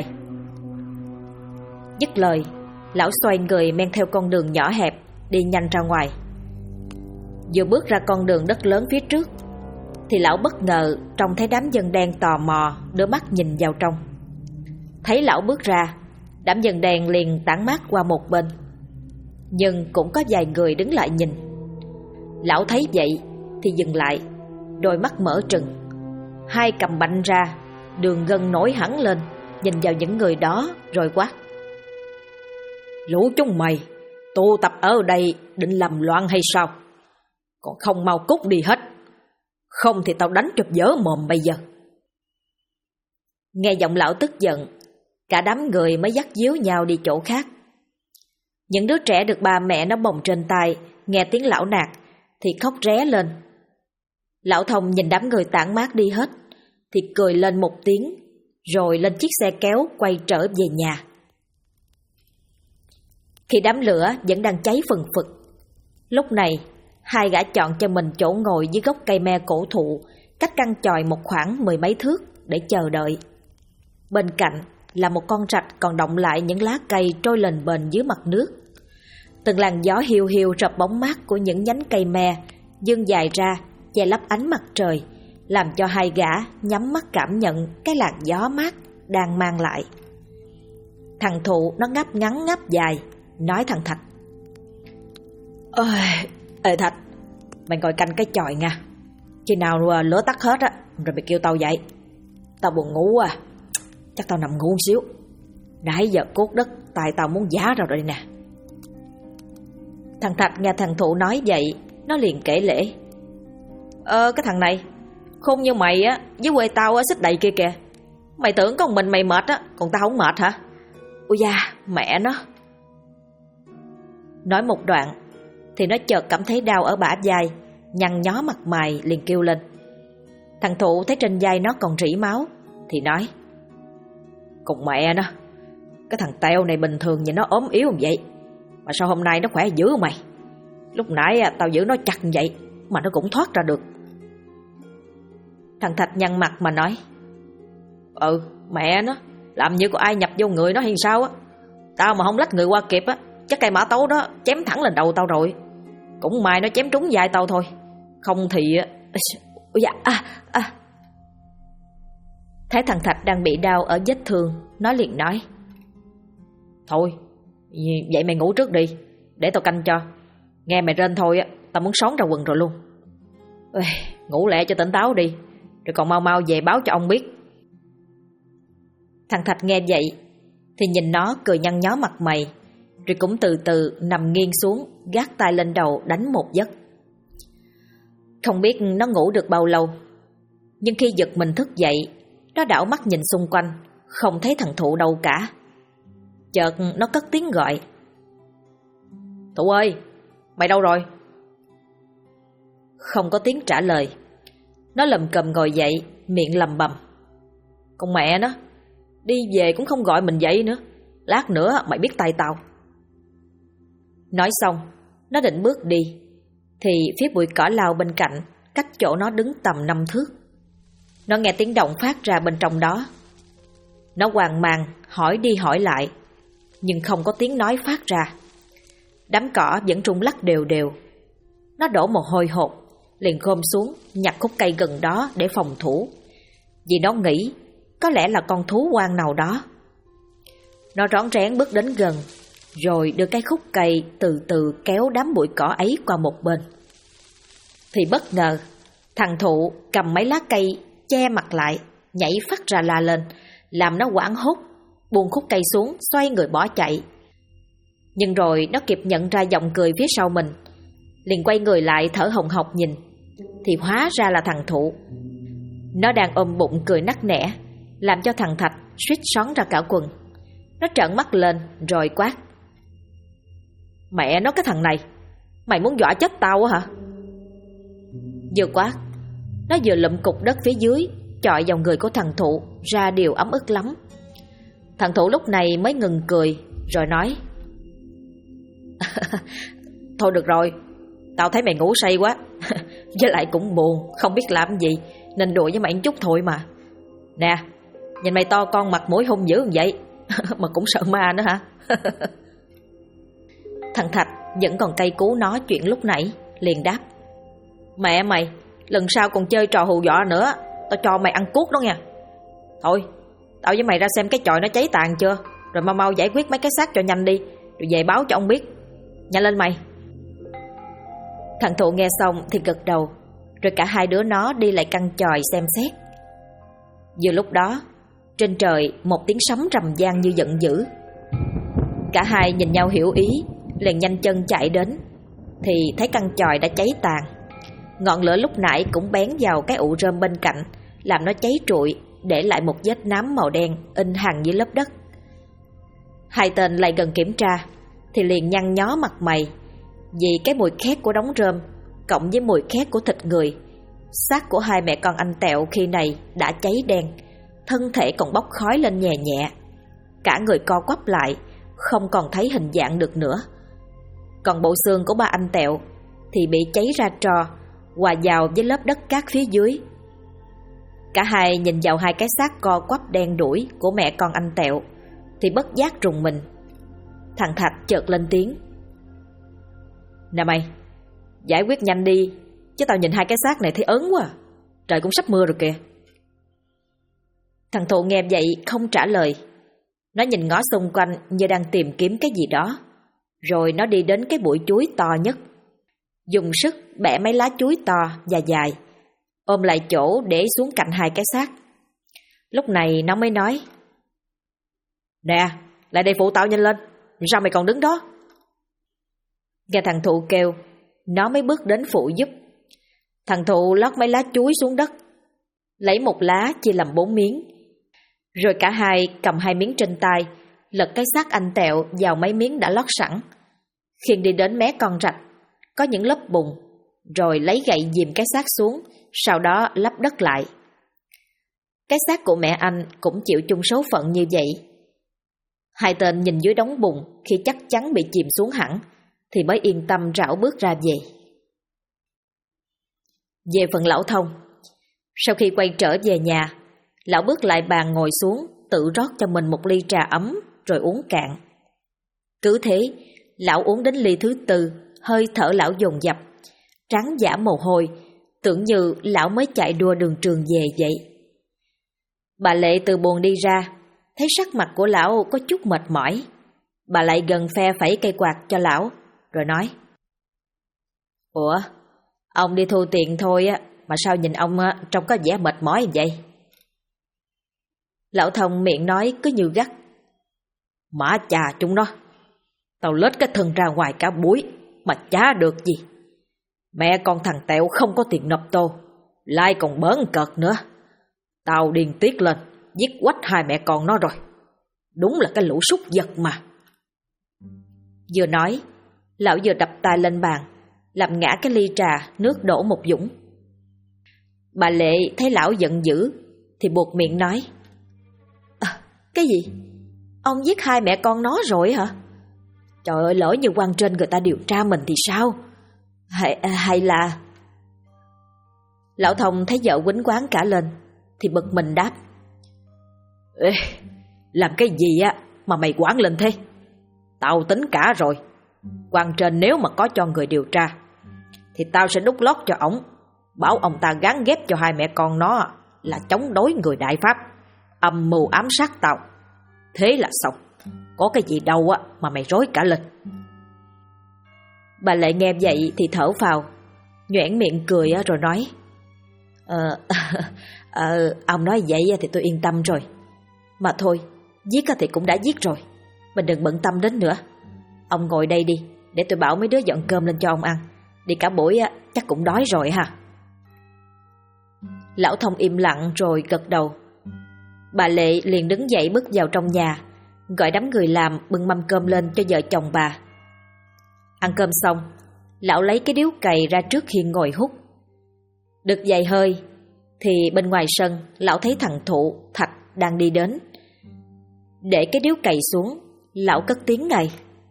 Dứt lời, lão xoay người men theo con đường nhỏ hẹp, đi nhanh ra ngoài. Vừa bước ra con đường đất lớn phía trước, thì lão bất ngờ trông thấy đám dân đen tò mò đưa mắt nhìn vào trong. Thấy lão bước ra, đám dân đen liền tản mát qua một bên, nhưng cũng có vài người đứng lại nhìn. Lão thấy vậy thì dừng lại, đôi mắt mở trừng, hai cầm bạnh ra, đường gân nổi hẳn lên, nhìn vào những người đó rồi quát: "Lũ chúng mày tụ tập ở đây định làm loạn hay sao? Còn không mau cút đi hết, không thì tao đánh cho dở mồm bây giờ." Nghe giọng lão tức giận, cả đám người mới dắt díu nhau đi chỗ khác. Những đứa trẻ được ba mẹ nó bồng trên tay, nghe tiếng lão nạt thì khóc ré lên. Lão Thông nhìn đám người tản mát đi hết thì cười lên một tiếng, rồi lên chiếc xe kéo quay trở về nhà. Khi đám lửa vẫn đang cháy phừng phực, lúc này hai gã chọn cho mình chỗ ngồi dưới gốc cây me cổ thụ, cách căn chòi một khoảng 10 mấy thước để chờ đợi. Bên cạnh là một con rạch còn đọng lại những lá cây trôi lềnh bềnh dưới mặt nước. Từng làn gió hiu hiu rập bóng mát của những nhánh cây me vươn dài ra che lấp ánh mặt trời, làm cho hai gã nhắm mắt cảm nhận cái làn gió mát đang mang lại. Thằng Thụ nó ngáp ngắn ngáp dài, nói thằng Thạch: "Ê Thạch, mày ngồi canh cái chòi nha. Khi nào lửa tắt hết á, rồi mày kêu tao dậy. Tao buồn ngủ à, chắc tao nằm ngủ một xíu. Nãy giờ cốt đất, tay tao muốn giá rồi nè." Thằng Thạch nghe thằng Thụ nói vậy, nó liền kể lể: Cái thằng này khôn như mày á, với quê tao á xích đầy kia kìa. Mày tưởng con mình mày mệt á, còn tao không mệt hả? Ôi da, mẹ nó." Nói một đoạn thì nó chợt cảm thấy đau ở bả vai, nhăn nhó mặt mày liền kêu lên. Thằng Thụ thấy trên vai nó còn rỉ máu thì nói: "Cùng mẹ nó, cái thằng Teo này bình thường nhìn nó ốm yếu như vậy, mà sao hôm nay nó khỏe dữ mày? Lúc nãy tao giữ nó chặt như vậy mà nó cũng thoát ra được." Thằng Thạch nhăn mặt mà nói: Mẹ nó, làm như có ai nhập vô người nó hay sao á. Tao mà không lách người qua kịp á, chắc cây mã tấu đó chém thẳng lên đầu tao rồi. Cũng may nó chém trúng vai tao thôi, không thì Thấy thằng Thạch đang bị đau ở vết thương, nó liền nói: "Thôi, vậy mày ngủ trước đi, để tao canh cho. Nghe mày rên thôi á, tao muốn xón ra quần rồi luôn. Ngủ lẹ cho tỉnh táo đi, rồi còn mau mau về báo cho ông biết." Thằng Thạch nghe vậy thì nhìn nó cười nhăn nhó mặt mày, rồi cũng từ từ nằm nghiêng xuống, gác tay lên đầu đánh một giấc. Không biết nó ngủ được bao lâu, nhưng khi giật mình thức dậy, nó đảo mắt nhìn xung quanh, không thấy thằng Thụ đâu cả. Chợt nó cất tiếng gọi: "Thụ ơi, mày đâu rồi?" Không có tiếng trả lời. Nó lầm cầm ngồi dậy, miệng lầm bầm: "Con mẹ nó, đi về cũng không gọi mình dậy nữa. Lát nữa mày biết tay tao." Nói xong, nó định bước đi, thì phía bụi cỏ lau bên cạnh, cách chỗ nó đứng tầm 5 thước, nó nghe tiếng động phát ra bên trong đó. Nó hoang mang hỏi đi hỏi lại, nhưng không có tiếng nói phát ra. Đám cỏ vẫn rung lắc đều đều. Nó đổ mồ hôi hột, liền khom xuống nhặt khúc cây gần đó để phòng thủ, vì nó nghĩ có lẽ là con thú hoang nào đó. Nó rón rén bước đến gần, rồi đưa cái khúc cây từ từ kéo đám bụi cỏ ấy qua một bên. Thì bất ngờ, thằng Thụ cầm mấy lá cây che mặt lại, nhảy phát ra la lên, làm nó hoảng hốt, buông khúc cây xuống, xoay người bỏ chạy. Nhưng rồi nó kịp nhận ra giọng cười phía sau mình, liền quay người lại thở hồng hộc nhìn, thì hóa ra là thằng Thụ. Nó đang ôm bụng cười nắc nẻ, làm cho thằng Thạch suýt xón ra cả quần. Nó trợn mắt lên rồi quát: "Mẹ nó, cái thằng này, Mày muốn dọa chết tao hả? Vừa quát, nó vừa lụm cục đất phía dưới chọi vào người của thằng Thụ ra điều ấm ức lắm. Thằng Thụ lúc này mới ngừng cười rồi nói: Thôi được rồi, tao thấy mày ngủ say quá. Với lại cũng buồn, không biết làm gì, nên đùa với mày một chút thôi mà. Nè, nhìn mày to con mặt mũi hung dữ như vậy mà cũng sợ ma nữa hả? Thằng Thạch vẫn còn cay cú nó chuyện lúc nãy, liền đáp: Mẹ mày, lần sau còn chơi trò hù dọa nữa, tao cho mày ăn cuốc đó nha. Thôi, tao với mày ra xem cái chòi nó cháy tàn chưa, rồi mau mau giải quyết mấy cái xác cho nhanh đi, rồi về báo cho ông biết. Nhanh lên mày. Thằng Thụ nghe xong thì gật đầu, rồi cả hai đứa nó đi lại căn chòi xem xét. Vừa lúc đó, trên trời một tiếng sấm rầm vang như giận dữ. Cả hai nhìn nhau hiểu ý, liền nhanh chân chạy đến, thì thấy căn chòi đã cháy tàn. Ngọn lửa lúc nãy cũng bén vào cái ụ rơm bên cạnh, làm nó cháy trụi, để lại một vết nám màu đen in hằn dưới lớp đất. Hai tên lại gần kiểm tra thì liền nhăn nhó mặt mày, vì cái mùi khét của đống rơm cộng với mùi khét của thịt người. Xác của hai mẹ con anh Tẹo khi này đã cháy đen, thân thể còn bốc khói lên nhẹ nhẹ, cả người co quắp lại, không còn thấy hình dạng được nữa. Còn bộ xương của ba anh Tẹo thì bị cháy ra tro, hòa vào với lớp đất cát phía dưới. Cả hai nhìn vào hai cái xác co quắp đen đủi của mẹ con anh Tẹo thì bất giác rùng mình. Thằng Thạch chợt lên tiếng: Nè mày, giải quyết nhanh đi, chứ tao nhìn hai cái xác này thấy ớn quá. Trời cũng sắp mưa rồi kìa. Thằng Thụ nghe vậy không trả lời. Nó nhìn ngó xung quanh như đang tìm kiếm cái gì đó. Rồi nó đi đến cái bụi chuối to nhất, dùng sức bẻ mấy lá chuối to và dài, ôm lại chỗ để xuống cạnh hai cái xác. Lúc này nó mới nói: Nè, lại đây phụ tao nhanh lên, sao mày còn đứng đó? Nghe thằng Thụ kêu, nó mới bước đến phụ giúp. Thằng Thụ lót mấy lá chuối xuống đất, lấy một lá chia làm 4 miếng, rồi cả hai cầm 2 miếng trên tay, lật cái xác anh Tẹo vào mấy miếng đã lót sẵn, khiêng đi đến mé con rạch có những lớp bùn, rồi lấy gậy dìm cái xác xuống, sau đó lấp đất lại. Cái xác của mẹ anh cũng chịu chung số phận như vậy. Hai tên nhìn dưới đống bùn khi chắc chắn bị chìm xuống hẳn thì mới yên tâm rảo bước ra về. Về phần lão Thông, sau khi quay trở về nhà, lão bước lại bàn ngồi xuống, tự rót cho mình một ly trà ấm rồi uống cạn. Cứ thế, lão uống đến ly thứ 4, hơi thở lão dồn dập, trán giả mồ hôi, tưởng như lão mới chạy đua đường trường về vậy. Bà Lệ từ buồng đi ra, thấy sắc mặt của lão có chút mệt mỏi. Bà lại gần phe phẩy cây quạt cho lão, rồi nói: Ủa, ông đi thu tiền thôi á, mà sao nhìn ông trông có vẻ mệt mỏi vậy? Lão Thông miệng nói cứ như gắt: Mã chà chúng nó, tao lết cái thân ra ngoài cả buổi mà chả được gì. Mẹ con thằng Tẹo không có tiền nộp tô, lại còn bỡn cợt nữa. Tao điên tiết lên, giết quách hai mẹ con nó rồi. Đúng là cái lũ súc vật mà. Vừa nói, lão vừa đập tay lên bàn, làm ngã cái ly trà, nước đổ một dũng. Bà Lệ thấy lão giận dữ thì buộc miệng nói: Cái gì? Ông giết hai mẹ con nó rồi hả? Trời ơi, lỡ như quan trên người ta điều tra mình thì sao? Hay là... Lão Thông thấy vợ quýnh quán cả lên thì bực mình đáp: Ê, làm cái gì á mà mày quán lên thế? Tao tính cả rồi. Quan trên nếu mà có cho người điều tra thì tao sẽ đút lót cho ổng, bảo ông ta gán ghép cho hai mẹ con nó là chống đối người Đại Pháp, âm mưu ám sát tao. Thế là xong. Có cái gì đâu á mà mày rối cả lên. Bà Lệ nghe vậy thì thở phào, nhoẻn miệng cười rồi nói: Ông nói vậy thì tôi yên tâm rồi. Mà thôi, giết thì cũng đã giết rồi, mình đừng bận tâm đến nữa. Ông ngồi đây đi, để tôi bảo mấy đứa dọn cơm lên cho ông ăn. Đi cả buổi chắc cũng đói rồi ha. Lão Thông im lặng rồi gật đầu. Bà Lệ liền đứng dậy bước vào trong nhà, gọi đám người làm bưng mâm cơm lên cho vợ chồng bà. Ăn cơm xong, Lão lấy cái điếu cày ra trước hiên ngồi hút. Được vài hơi thì bên ngoài sân lão thấy thằng Thụ, Thạch đang đi đến. Để cái điếu cày xuống, lão cất tiếng ngay: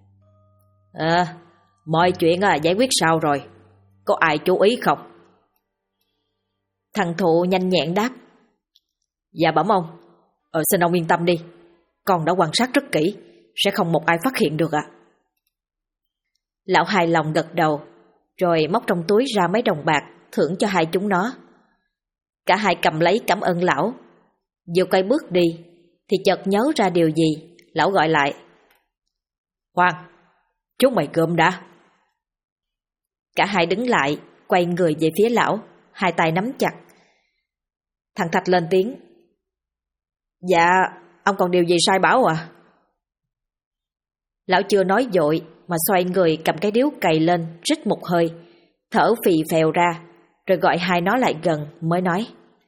Mọi chuyện giải quyết sao rồi? Có ai chú ý không? Thằng Thụ nhanh nhẹn đáp: Dạ bẩm ông. Xin ông yên tâm đi, con đã quan sát rất kỹ, sẽ không một ai phát hiện được ạ. Lão hài lòng gật đầu, rồi móc trong túi ra mấy đồng bạc thưởng cho hai chúng nó. Cả hai cầm lấy cảm ơn lão. Vừa quay bước đi thì chợt nhớ ra điều gì, lão gọi lại: Khoan, chúng mày cơm đã. Cả hai đứng lại, quay người về phía lão, hai tay nắm chặt. Thằng Thạch lên tiếng: Dạ, ông còn điều gì sai bảo à? Lão chưa nói vội mà xoay người cầm cái điếu cày lên, rít một hơi, thở phì phèo ra, rồi gọi hai nó lại gần mới nói: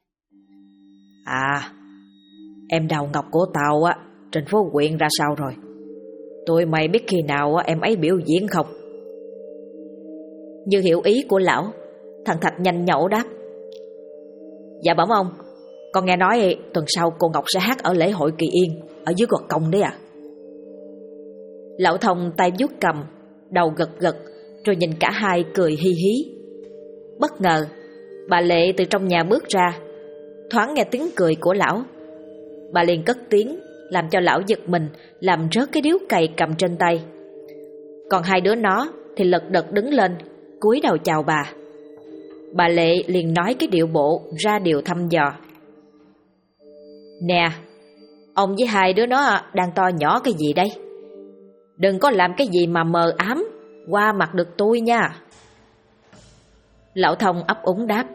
Em Đào Ngọc của tao trên phố huyện ra sao rồi? Tụi mày biết khi nào em ấy biểu diễn không? Như hiểu ý của lão, thằng Thạch nhanh nhẩu đáp: Dạ bẩm ông, con nghe nói tuần sau cô Ngọc sẽ hát ở lễ hội Kỳ Yên ở dưới gò công đấy à? Lão Thông tay vuốt cầm, đầu gật gật, rồi nhìn cả hai cười hi hí. Bất ngờ bà Lệ từ trong nhà bước ra, thoáng nghe tiếng cười của lão. Bà liền cất tiếng làm cho lão giật mình, làm rớt cái điếu cày cầm trên tay. Còn hai đứa nó thì lật đật đứng lên, cúi đầu chào bà. Bà Lệ liền nói cái điệu bộ ra điều thăm dò: Nè, ông với hai đứa nó đang to nhỏ cái gì đây? Đừng có làm cái gì mà mờ ám qua mặt được tôi nha. Lão Thông ấp úng đáp: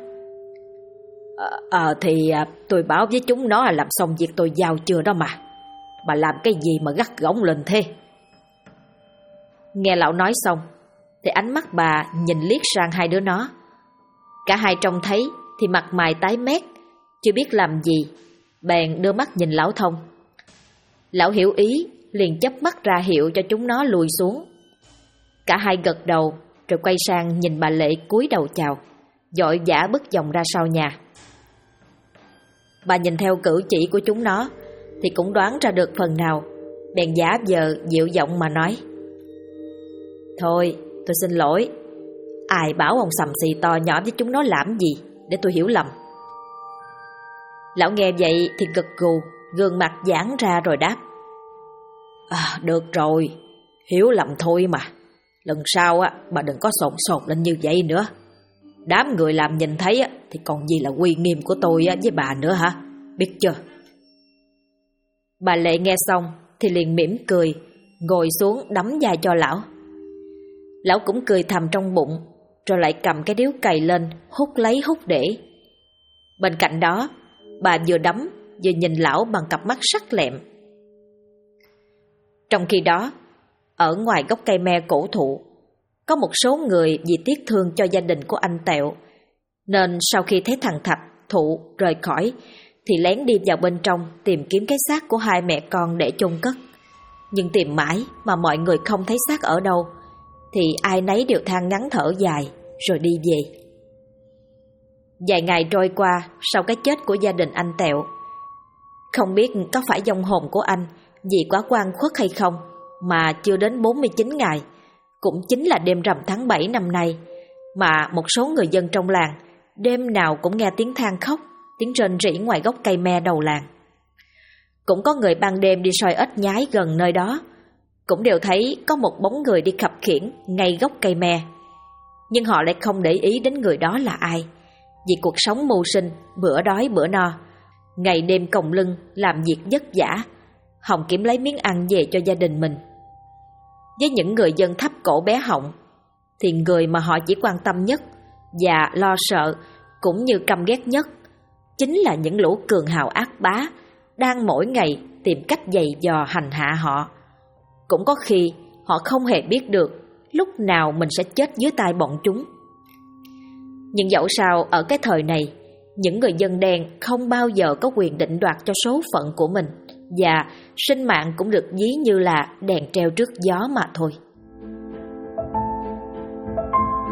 Thì tôi báo với chúng nó là làm xong việc tôi giao chưa đó mà. Bà làm cái gì mà gắt gỏng lên thế? Nghe lão nói xong thì ánh mắt bà nhìn liếc sang hai đứa nó. Cả hai trông thấy thì mặt mày tái mét, chưa biết làm gì, bèn đưa mắt nhìn lão Thông. Lão hiểu ý, liền chớp mắt ra hiệu cho chúng nó lùi xuống. Cả hai gật đầu, rồi quay sang nhìn bà Lệ cúi đầu chào, vội vã bước vòng ra sau nhà. Bà nhìn theo cử chỉ của chúng nó thì cũng đoán ra được phần nào, bèn giả vờ dịu giọng mà nói: Thôi, tôi xin lỗi. Ai bảo ông sầm xì to nhỏ với chúng nó làm gì để tôi hiểu lầm? Lão nghe vậy thì gật gù, gương mặt giãn ra rồi đáp: Được rồi, hiểu lầm thôi mà. Lần sau bà đừng có sồn sột lên như vậy nữa. Đám người làm nhìn thấy thì còn gì là uy nghiêm của tôi với bà nữa hả? Biết chưa? Bà Lệ nghe xong thì liền mỉm cười, ngồi xuống đấm vai cho lão. Lão cũng cười thầm trong bụng, rồi lại cầm cái điếu cày lên, hút lấy hút để. Bên cạnh đó, bà vừa đấm vừa nhìn lão bằng cặp mắt sắc lẹm. Trong khi đó, ở ngoài gốc cây me cổ thụ, có một số người vì tiếc thương cho gia đình của anh Tẹo, nên sau khi thấy thằng Thạch, Thụ rời khỏi thì lén đi vào bên trong tìm kiếm cái xác của hai mẹ con để chôn cất. Nhưng tìm mãi mà mọi người không thấy xác ở đâu, thì ai nấy đều than ngắn thở dài rồi đi về. Vài ngày trôi qua sau cái chết của gia đình anh Tẹo, không biết có phải vong hồn của anh vì quá oan khuất hay không mà chưa đến 49 ngày, cũng chính là đêm rằm tháng 7 năm nay, mà một số người dân trong làng đêm nào cũng nghe tiếng than khóc, tiếng rên rỉ ngoài gốc cây me đầu làng. Cũng có người ban đêm đi soi ếch nhái gần nơi đó, cũng đều thấy có một bóng người đi khập khiễng ngay gốc cây me. Nhưng họ lại không để ý đến người đó là ai, vì cuộc sống mưu sinh, bữa đói bữa no, ngày đêm còng lưng làm việc vất vả, hòng kiếm lấy miếng ăn về cho gia đình mình. Với những người dân thấp cổ bé họng, thì người mà họ chỉ quan tâm nhất và lo sợ cũng như căm ghét nhất chính là những lũ cường hào ác bá đang mỗi ngày tìm cách giày vò hành hạ họ. Cũng có khi họ không hề biết được lúc nào mình sẽ chết dưới tay bọn chúng. Nhưng dẫu sao ở cái thời này, những người dân đen không bao giờ có quyền định đoạt cho số phận của mình, và sinh mạng cũng được ví như là đèn treo trước gió mà thôi.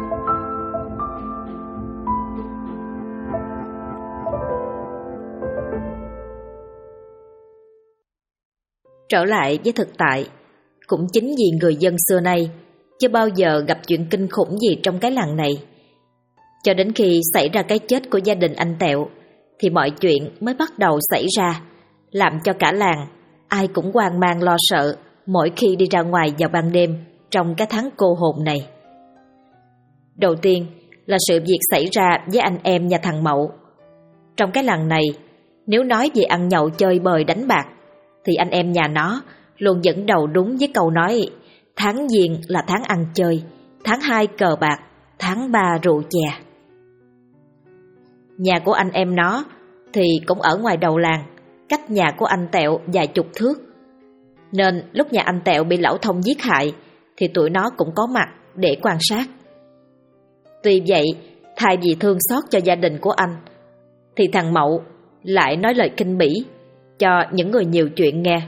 Trở lại với thực tại, cũng chính vì người dân xưa nay chưa bao giờ gặp chuyện kinh khủng gì trong cái làng này. Cho đến khi xảy ra cái chết của gia đình anh Tẹo thì mọi chuyện mới bắt đầu xảy ra, làm cho cả làng ai cũng hoang mang lo sợ mỗi khi đi ra ngoài vào ban đêm trong cái tháng cô hồn này. Đầu tiên là sự việc xảy ra với anh em nhà thằng Mậu. Trong cái làng này, nếu nói về ăn nhậu chơi bời đánh bạc thì anh em nhà nó luôn dẫn đầu đúng với câu nói tháng giêng là tháng ăn chơi, tháng 2 cờ bạc, tháng 3 rượu chè. Nhà của anh em nó thì cũng ở ngoài đầu làng, cách nhà của anh Tẹo vài chục thước. Nên lúc nhà anh Tẹo bị lão Thông giết hại thì tụi nó cũng có mặt để quan sát. Tuy vậy, thay vì thương xót cho gia đình của anh thì thằng Mậu lại nói lời khinh bỉ cho những người nhiều chuyện nghe.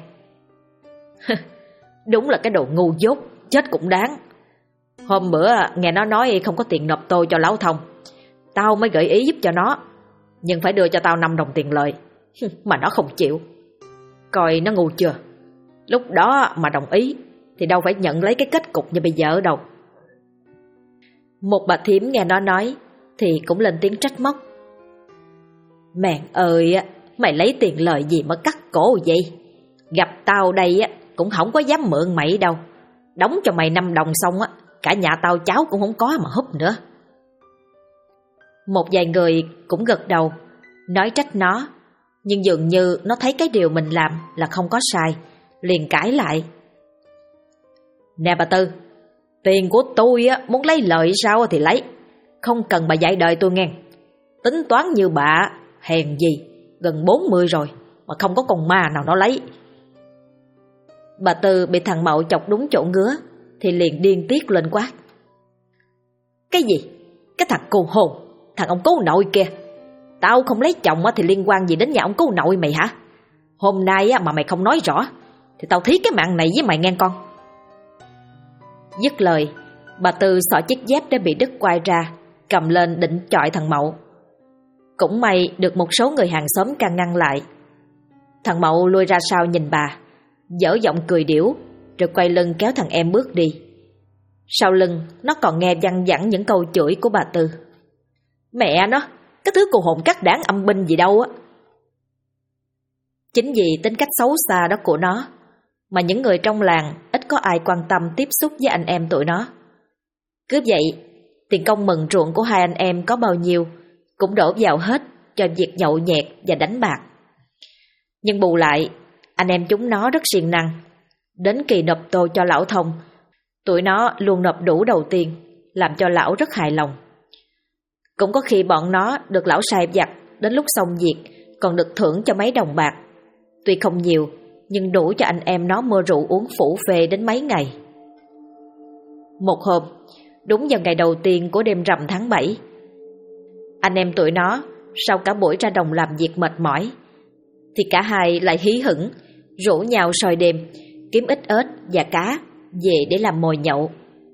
Đúng là cái đồ ngu dốt, chết cũng đáng. Hôm bữa nghe nó nói không có tiền nộp tô cho lão Thông, tao mới gợi ý giúp cho nó, nhưng phải đưa cho tao 5 đồng tiền lợi. Mà nó không chịu. Coi nó ngu chưa? Lúc đó mà đồng ý thì đâu phải nhận lấy cái kết cục như bây giờ đâu. Một bà thím nghe nó nói thì cũng lên tiếng trách móc. Mẹ ơi, mày lấy tiền lời gì mà cắt cổ vậy? Gặp tao đây cũng không có dám mượn mày đâu. Đóng cho mày 5 đồng xong cả nhà tao cháu cũng không có mà húp nữa. Một vài người cũng gật đầu nói trách nó, nhưng dường như nó thấy cái điều mình làm là không có sai, liền cãi lại. Nè bà Tư, tiền của tôi muốn lấy lợi sao thì lấy, không cần bà dạy đời tôi nghe. Tính toán như bà, hèn gì, gần 40 rồi mà không có con ma nào nó lấy. Bà Tư bị thằng Mậu chọc đúng chỗ ngứa thì liền điên tiết lên quát. Cái gì? Cái thằng cô hồn, thằng ông cố nội kia. Tao không lấy chồng thì liên quan gì đến nhà ông cố nội mày hả? Hôm nay mà mày không nói rõ thì tao thí cái mạng này với mày nghe con. Dứt lời, bà Tư xỏ chiếc dép đã bị đứt quai ra, cầm lên định chọi thằng Mậu. Cũng may được một số người hàng xóm can ngăn lại. Thằng Mậu lui ra sau nhìn bà, dở giọng cười điểu, rồi quay lưng kéo thằng em bước đi. Sau lưng nó còn nghe văng vẳng những câu chửi của bà Tư. Mẹ nó, cái thứ cô hồn cắt đảng âm binh gì đâu á. Chính vì tính cách xấu xa đó của nó mà những người trong làng ít có ai quan tâm tiếp xúc với anh em tụi nó. Cứ vậy, tiền công mừng ruộng của hai anh em có bao nhiêu cũng đổ vào hết cho việc nhậu nhẹt và đánh bạc. Nhưng bù lại, anh em chúng nó rất siêng năng. Đến kỳ nộp tô cho lão Thông, tụi nó luôn nộp đủ đầu tiên, làm cho lão rất hài lòng. Cũng có khi bọn nó được lão sai vặt, đến lúc xong việc còn được thưởng cho mấy đồng bạc. Tuy không nhiều, nhưng đủ cho anh em nó mua rượu uống phủ phê đến mấy ngày. Một hôm, đúng vào ngày đầu tiên của đêm rằm tháng 7, anh em tụi nó sau cả buổi ra đồng làm việc mệt mỏi thì cả hai lại hí hửng rủ nhau soi đêm, kiếm ít ếch và cá về để làm mồi nhậu.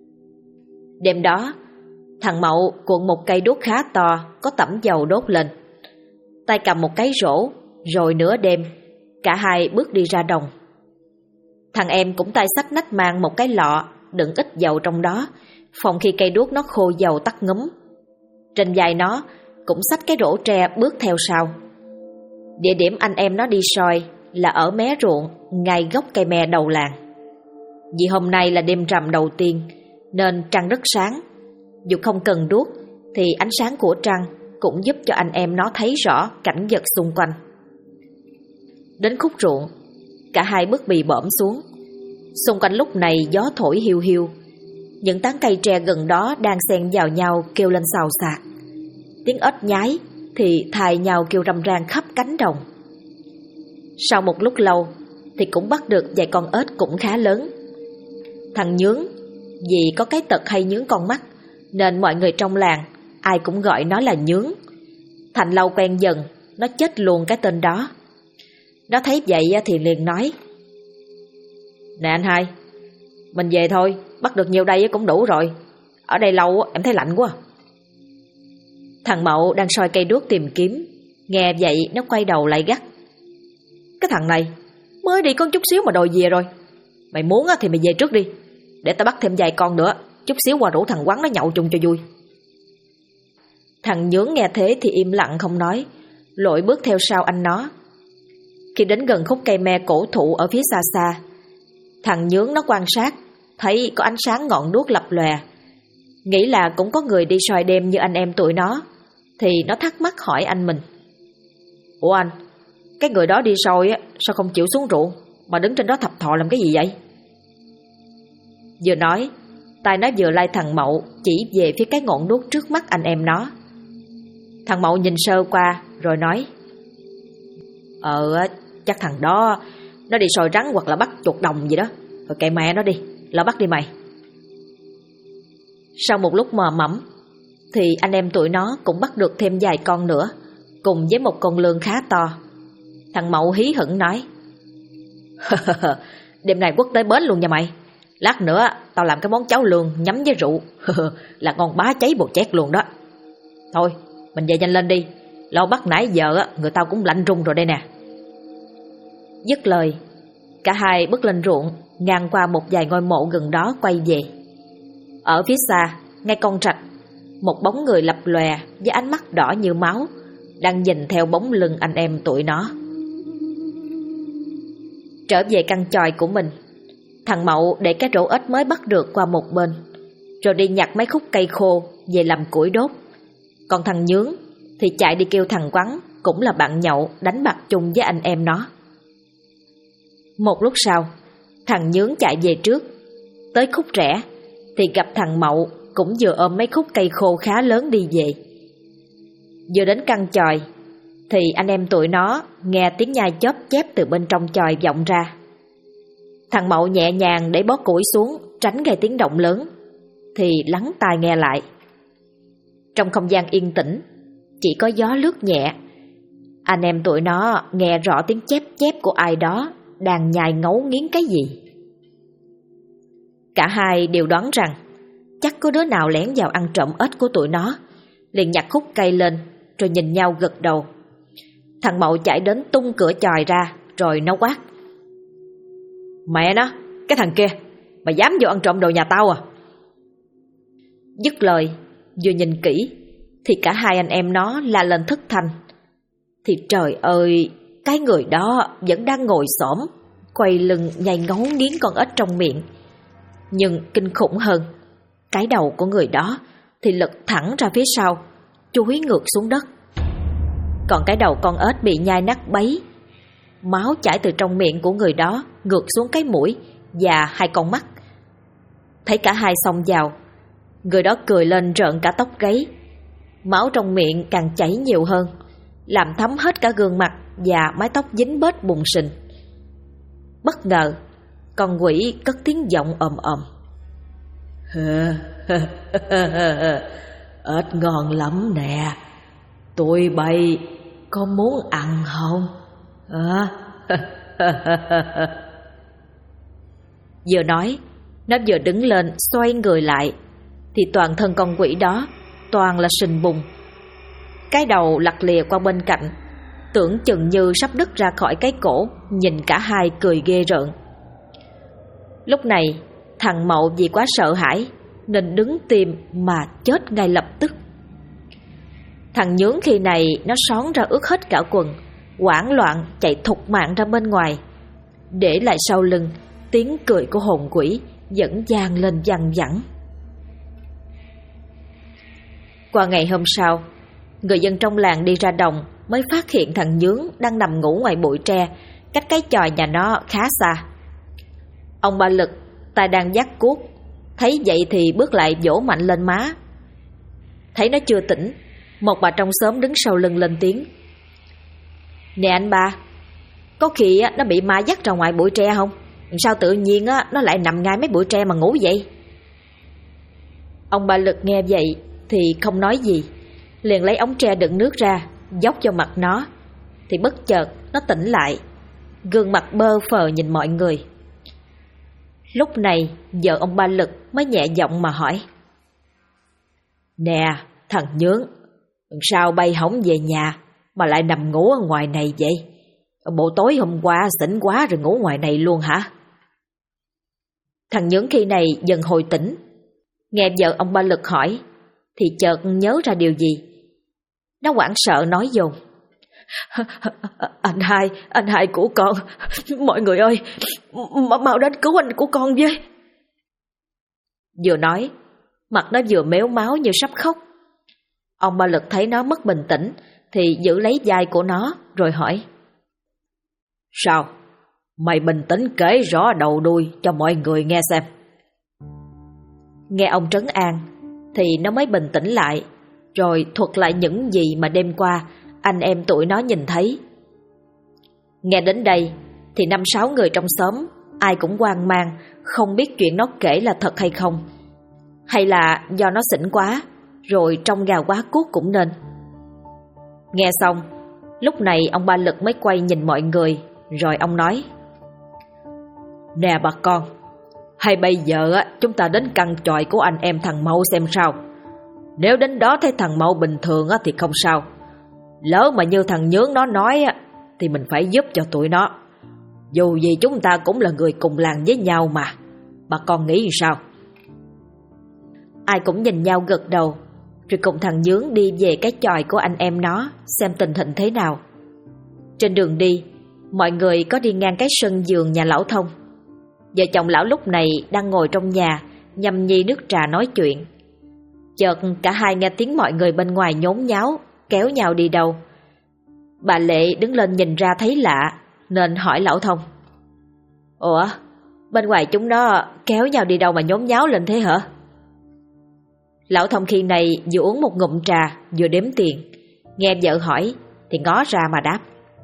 Đêm đó, thằng Mậu cuộn một cây đuốc khá to có tẩm dầu đốt lên, tay cầm một cái rổ, rồi nửa đêm cả hai bước đi ra đồng. Thằng em cũng tay xách nách mang một cái lọ đựng ít dầu trong đó, phòng khi cây đuốc nó khô dầu tắt ngúm. Trên vai nó cũng xách cái rổ tre bước theo sau. Địa điểm anh em nó đi soi là ở mé ruộng ngay gốc cây me đầu làng. Vì hôm nay là đêm rằm đầu tiên nên trăng rất sáng. Dù không cần đuốc thì ánh sáng của trăng cũng giúp cho anh em nó thấy rõ cảnh vật xung quanh. Đến khúc ruộng, cả hai bước bì bõm xuống. Xung quanh lúc này gió thổi hiu hiu. Những tán cây tre gần đó đang xen vào nhau kêu lên xào xạc. Tiếng ếch nhái thì thay nhau kêu râm ran khắp cánh đồng. Sau một lúc lâu thì cũng bắt được vài con ếch cũng khá lớn. Thằng Nhướng vì có cái tật hay nhướng con mắt nên mọi người trong làng ai cũng gọi nó là Nhướng. Thành lâu quen dần, nó chết luôn cái tên đó. Nó thấy vậy thì liền nói: Nè anh hai, mình về thôi, bắt được nhiều đây cũng đủ rồi. Ở đây lâu em thấy lạnh quá. Thằng Mậu đang soi cây đuốc tìm kiếm, nghe vậy nó quay đầu lại gắt: Cái thằng này Mới đi có chút xíu mà đòi về rồi. Mày muốn thì mày về trước đi, để tao bắt thêm vài con nữa, chút xíu qua rủ thằng Quắn nó nhậu chung cho vui. Thằng Nhướng nghe thế thì im lặng không nói, lội bước theo sau anh nó. Khi đến gần khúc cây me cổ thụ ở phía xa xa, thằng Nhướng nó quan sát, thấy có ánh sáng ngọn đuốc lập lòe, nghĩ là cũng có người đi soi đêm như anh em tụi nó, thì nó thắc mắc hỏi anh mình: Ủa anh, cái người đó đi soi sao không chịu xuống ruộng mà đứng trên đó thập thọ làm cái gì vậy? Vừa nói, tay nó vừa lai thằng Mậu chỉ về phía cái ngọn đuốc trước mắt anh em nó. Thằng Mậu nhìn sơ qua rồi nói: Chắc thằng đó nó đi soi rắn hoặc là bắt chuột đồng gì đó. Rồi kệ mẹ nó đi, lo bắt đi mày. Sau một lúc mò mẫm thì anh em tụi nó cũng bắt được thêm vài con nữa, cùng với một con lươn khá to. Thằng Mậu hí hửng nói: Đêm nay quất tới bến luôn nha mày. Lát nữa tao làm cái món cháo lươn nhắm với rượu là ngon bá cháy bồ chét luôn đó. Thôi mình về nhanh lên đi, lo bắt nãy giờ người tao cũng lạnh run rồi đây nè. Dứt lời, cả hai bước lên ruộng, ngang qua một vài ngôi mộ gần đó quay về. Ở phía xa, ngay con rạch, một bóng người lập lòe với ánh mắt đỏ như máu đang nhìn theo bóng lưng anh em tụi nó. Trở về căn chòi của mình, thằng Mậu để cái rổ ếch mới bắt được qua một bên, rồi đi nhặt mấy khúc cây khô về làm củi đốt. Còn thằng Nhướng thì chạy đi kêu thằng Quắn, cũng là bạn nhậu, đánh bạc chung với anh em nó. Một lúc sau, thằng Nhướng chạy về trước, tới khúc rẽ thì gặp thằng Mậu cũng vừa ôm mấy khúc cây khô khá lớn đi về. Vừa đến căn chòi thì anh em tụi nó nghe tiếng nhai chóp chép từ bên trong chòi vọng ra. Thằng Mậu nhẹ nhàng để bó củi xuống, tránh gây tiếng động lớn, thì lắng tai nghe lại. Trong không gian yên tĩnh, chỉ có gió lướt nhẹ. Anh em tụi nó nghe rõ tiếng chép chép của ai đó đang nhai ngấu nghiến cái gì. Cả hai đều đoán rằng chắc có đứa nào lén vào ăn trộm ếch của tụi nó, liền nhặt khúc cây lên rồi nhìn nhau gật đầu. Thằng Mậu chạy đến tung cửa chòi ra rồi nó quát: Mẹ nó, cái thằng kia, mày dám vô ăn trộm đồ nhà tao à? Dứt lời, vừa nhìn kỹ thì cả hai anh em nó la lên thất thanh. Thì trời ơi, cái người đó vẫn đang ngồi xổm, quay lưng nhai ngấu nghiến con ếch trong miệng. Nhưng kinh khủng hơn, cái đầu của người đó thì lật thẳng ra phía sau, chúi ngược xuống đất. Còn cái đầu con ếch bị nhai nát bấy, máu chảy từ trong miệng của người đó ngược xuống cái mũi và hai con mắt. Thấy cả hai xông vào, người đó cười lên rợn cả tóc gáy. Máu trong miệng càng chảy nhiều hơn, làm thấm hết cả gương mặt và mái tóc dính bết bùn sình. Bất ngờ, con quỷ cất tiếng giọng ồm ồm: ếch ngon lắm nè, tụi bay có muốn ăn không? Vừa nói, nó vừa đứng lên xoay người lại, thì toàn thân con quỷ đó toàn là sình bùn. Cái đầu lặt lìa qua bên cạnh, tưởng chừng như sắp đứt ra khỏi cái cổ, nhìn cả hai cười ghê rợn. Lúc này, thằng Mậu vì quá sợ hãi nên đứng tim mà chết ngay lập tức. Thằng Nhướng khi này nó xón ra ướt hết cả quần, hoảng loạn chạy thục mạng ra bên ngoài, để lại sau lưng tiếng cười của hồn quỷ vẫn vang lên văng vẳng. Qua ngày hôm sau, người dân trong làng đi ra đồng mới phát hiện thằng Nhướng đang nằm ngủ ngoài bụi tre, cách cái chòi nhà nó khá xa. Ông Ba Lực tay đang vác cuốc, thấy vậy thì bước lại vỗ mạnh lên má. Thấy nó chưa tỉnh, một bà trong xóm đứng sau lưng lên tiếng: Nè anh ba, có khi nó bị ma dắt ra ngoài bụi tre không? Sao tự nhiên nó lại nằm ngay mấy bụi tre mà ngủ vậy? Ông Ba Lực nghe vậy thì không nói gì, liền lấy ống tre đựng nước ra dốc cho mặt nó. Thì bất chợt nó tỉnh lại, gương mặt bơ phờ nhìn mọi người. Lúc này vợ ông Ba Lực mới nhẹ giọng mà hỏi: Nè thằng Nhướng, sao bay hổng về nhà mà lại nằm ngủ ở ngoài này vậy? Bộ tối hôm qua xỉn quá rồi ngủ ngoài này luôn hả? Thằng Nhướng khi này dần hồi tỉnh. Nghe vợ ông Ba Lực hỏi thì chợt nhớ ra điều gì. Nó hoảng sợ nói dồn: Anh hai của con, mọi người ơi, mau đến cứu anh của con với. Vừa nói, mặt nó vừa méo máu như sắp khóc. Ông Ba Lực thấy nó mất bình tĩnh thì giữ lấy vai của nó rồi hỏi: Sao? Mày bình tĩnh kể rõ đầu đuôi cho mọi người nghe xem. Nghe ông trấn an thì nó mới bình tĩnh lại, rồi thuật lại những gì mà đêm qua anh em tụi nó nhìn thấy. Nghe đến đây thì 5-6 người trong xóm ai cũng hoang mang, không biết chuyện nó kể là thật hay không, hay là do nó xỉn quá rồi trông gà quá cuốc cũng nên. Nghe xong, lúc này ông Ba Lực mới quay nhìn mọi người, rồi ông nói: Nè bà con, hay bây giờ chúng ta đến căn chòi của anh em thằng Mậu xem sao. Nếu đến đó thấy thằng Mậu bình thường thì không sao. Lỡ mà như thằng Nhướng nó nói thì mình phải giúp cho tụi nó. Dù gì chúng ta cũng là người cùng làng với nhau mà. Bà con nghĩ sao? Ai cũng nhìn nhau gật đầu, rồi cùng thằng Nhướng đi về cái chòi của anh em nó xem tình hình thế nào. Trên đường đi, mọi người có đi ngang cái sân vườn nhà lão Thông. Vợ chồng lão lúc này đang ngồi trong nhà nhâm nhi nước trà nói chuyện. Chợt cả hai nghe tiếng mọi người bên ngoài nhốn nháo, kéo nhau đi đâu. Bà Lệ đứng lên nhìn ra thấy lạ nên hỏi lão Thông: Ủa, bên ngoài chúng nó kéo nhau đi đâu mà nhốn nháo lên thế hả? Lão Thông khi này vừa uống một ngụm trà vừa đếm tiền, nghe vợ hỏi thì ngó ra mà đáp: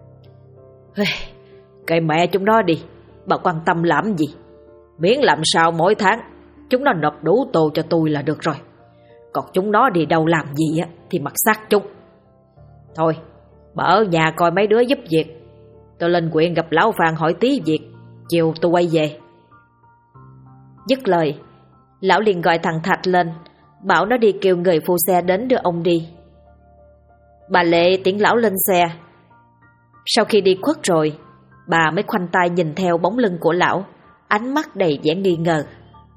Kệ mẹ chúng nó đi, bà quan tâm làm gì? Miễn làm sao mỗi tháng chúng nó nộp đủ tô cho tôi là được rồi. Còn chúng nó đi đâu làm gì thì mặc xác chúng. Thôi, bà ở nhà coi mấy đứa giúp việc. Tôi lên huyện gặp lão Phan hỏi tí việc, chiều tôi quay về. Dứt lời, lão liền gọi thằng Thạch lên, bảo nó đi kêu người phu xe đến đưa ông đi. Bà Lệ tiễn lão lên xe. Sau khi đi khuất rồi, bà mới khoanh tay nhìn theo bóng lưng của lão, ánh mắt đầy vẻ nghi ngờ.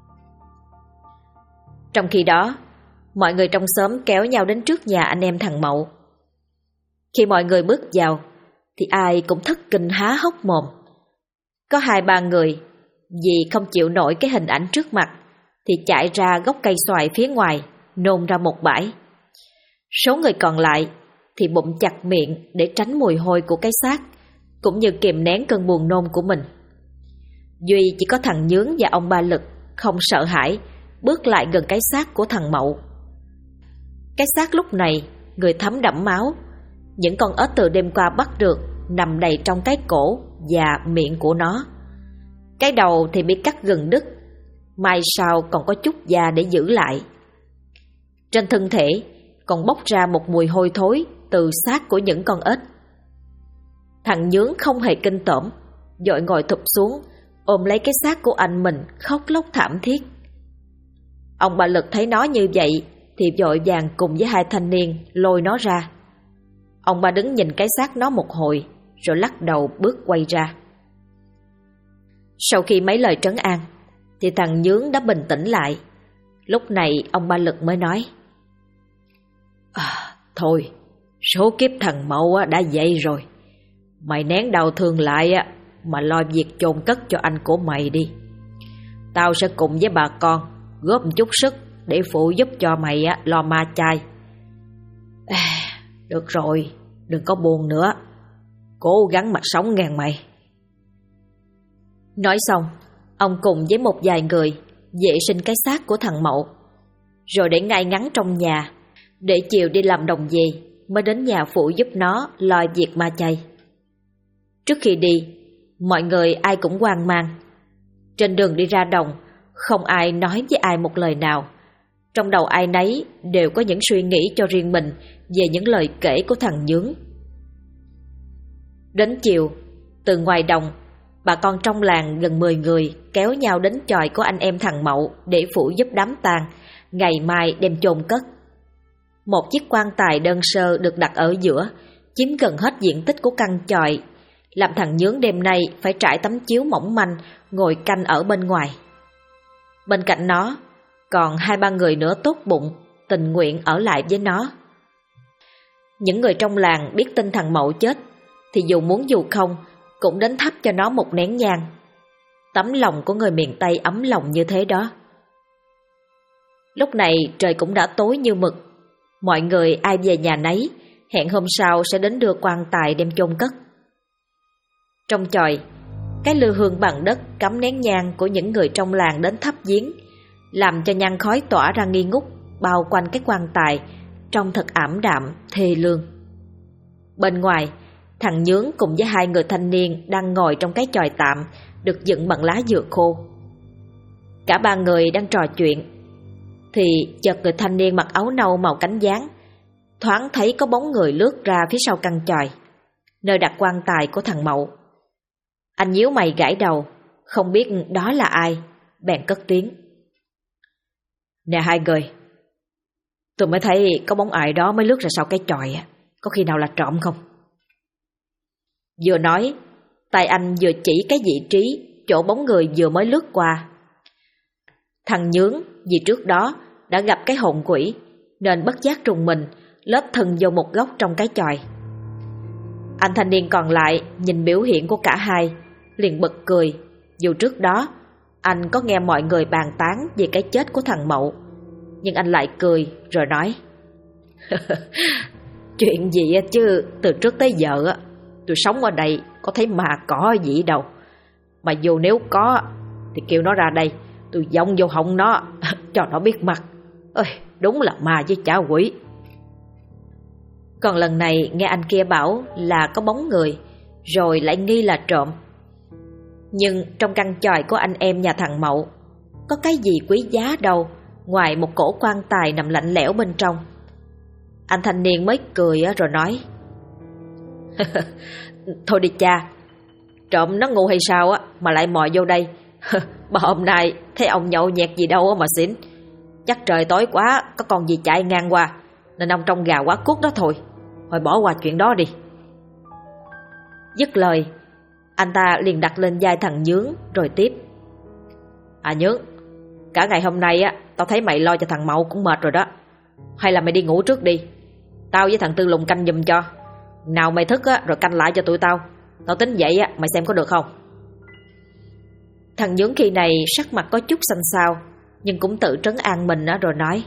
Trong khi đó, mọi người trong xóm kéo nhau đến trước nhà anh em thằng Mậu. Khi mọi người bước vào thì ai cũng thất kinh há hốc mồm. Có 2-3 người vì không chịu nổi cái hình ảnh trước mặt thì chạy ra gốc cây xoài phía ngoài, nôn ra một bãi. Số người còn lại thì bụng chặt miệng để tránh mùi hôi của cái xác, cũng như kìm nén cơn buồn nôn của mình. Duy chỉ có thằng Nhướng và ông Ba Lực không sợ hãi, bước lại gần cái xác của thằng Mậu. Cái xác lúc này người thấm đẫm máu, những con ếch từ đêm qua bắt được nằm đầy trong cái cổ và miệng của nó. Cái đầu thì bị cắt gần đứt, mai sau còn có chút da để giữ lại. Trên thân thể còn bốc ra một mùi hôi thối từ xác của những con ếch. Thằng Nhướng không hề kinh tởm, vội ngồi thụp xuống, ôm lấy cái xác của anh mình khóc lóc thảm thiết. Ông Ba Lực thấy nó như vậy thì vội vàng cùng với 2 thanh niên lôi nó ra. Ông ba đứng nhìn cái xác nó một hồi rồi lắc đầu bước quay ra. Sau khi mấy lời trấn an thì thằng Nhướng đã bình tĩnh lại. Lúc này ông Ba Lực mới nói: Thôi, số kiếp thằng Mậu đã vậy rồi. Mày nén đau thương lại mà lo việc chôn cất cho anh của mày đi. Tao sẽ cùng với bà con góp một chút sức để phụ giúp cho mày lo ma chay. Được rồi, đừng có buồn nữa. Cố gắng mà sống nghe mày. Nói xong, ông cùng với một vài người vệ sinh cái xác của thằng Mậu, rồi để ngay ngắn trong nhà, để chiều đi làm đồng về mới đến nhà phụ giúp nó lo việc ma chay. Trước khi đi, mọi người ai cũng hoang mang. Trên đường đi ra đồng, không ai nói với ai một lời nào. Trong đầu ai nấy đều có những suy nghĩ cho riêng mình về những lời kể của thằng Nhướng. Đến chiều, từ ngoài đồng, bà con trong làng gần 10 người kéo nhau đến chòi của anh em thằng Mậu để phụ giúp đám tang, ngày mai đem chôn cất. Một chiếc quan tài đơn sơ được đặt ở giữa, chiếm gần hết diện tích của căn chòi, làm thằng Nhướng đêm nay phải trải tấm chiếu mỏng manh ngồi canh ở bên ngoài. Bên cạnh nó còn 2-3 người nữa tốt bụng, tình nguyện ở lại với nó. Những người trong làng biết tin thằng Mậu chết thì dù muốn dù không cũng đến thắp cho nó một nén nhang. Tấm lòng của người miền Tây ấm lòng như thế đó. Lúc này trời cũng đã tối như mực. Mọi người ai về nhà nấy, hẹn hôm sau sẽ đến đưa quan tài đem chôn cất. Trong chòi, cái lư hương bằng đất cắm nén nhang của những người trong làng đến thắp viếng, làm cho nhang khói tỏa ra nghi ngút bao quanh cái quan tài, trông thật ảm đạm, thê lương. Bên ngoài, thằng Nhướng cùng với 2 người thanh niên đang ngồi trong cái chòi tạm được dựng bằng lá dừa khô. Cả 3 người đang trò chuyện thì chợt người thanh niên mặc áo nâu màu cánh gián thoáng thấy có bóng người lướt ra phía sau căn chòi, nơi đặt quan tài của thằng Mậu. Anh nhíu mày gãi đầu, không biết đó là ai, bèn cất tiếng: "Nè 2 người, tôi mới thấy có bóng ai đó mới lướt ra sau cái chòi, có khi nào là trộm không?" Vừa nói, tay anh vừa chỉ cái vị trí chỗ bóng người vừa mới lướt qua. Thằng Nhướng vì trước đó đã gặp cái hồn quỷ nên bất giác trùng mình, lết thân vô một góc trong cái chòi. Anh thanh niên còn lại nhìn biểu hiện của cả hai liền bật cười, dù trước đó anh có nghe mọi người bàn tán về cái chết của thằng Mậu, nhưng anh lại cười rồi nói: "Chuyện gì chứ, từ trước tới giờ tôi sống ở đây có thấy ma cỏ gì đâu, mà dù nếu có thì kêu nó ra đây, tôi dông vô họng nó cho nó biết mặt. Ơi, đúng là ma với chả quỷ." Còn lần này nghe anh kia bảo là có bóng người, rồi lại nghi là trộm. Nhưng trong căn chòi của anh em nhà thằng Mậu có cái gì quý giá đâu ngoài một cổ quan tài nằm lạnh lẽo bên trong. Anh thanh niên mới cười rồi nói: "Thôi đi cha, trộm nó ngu hay sao mà lại mò vô đây. Mà hôm nay thấy ông nhậu nhẹt gì đâu mà xỉn. Chắc trời tối quá có con gì chạy ngang qua nên ông trông gà quá cuốc đó thôi. Thôi bỏ qua chuyện đó đi." Dứt lời, anh ta liền đặt lên vai thằng Nhướng rồi tiếp: "Nhướng, cả ngày hôm nay tao thấy mày lo cho thằng Mậu cũng mệt rồi đó. Hay là mày đi ngủ trước đi, tao với thằng Tư Lùng canh giùm cho. Nào mày thức rồi canh lại cho tụi tao. Tao tính vậy mày xem có được không?" Thằng Nhướng khi này sắc mặt có chút xanh xao, nhưng cũng tự trấn an mình rồi nói: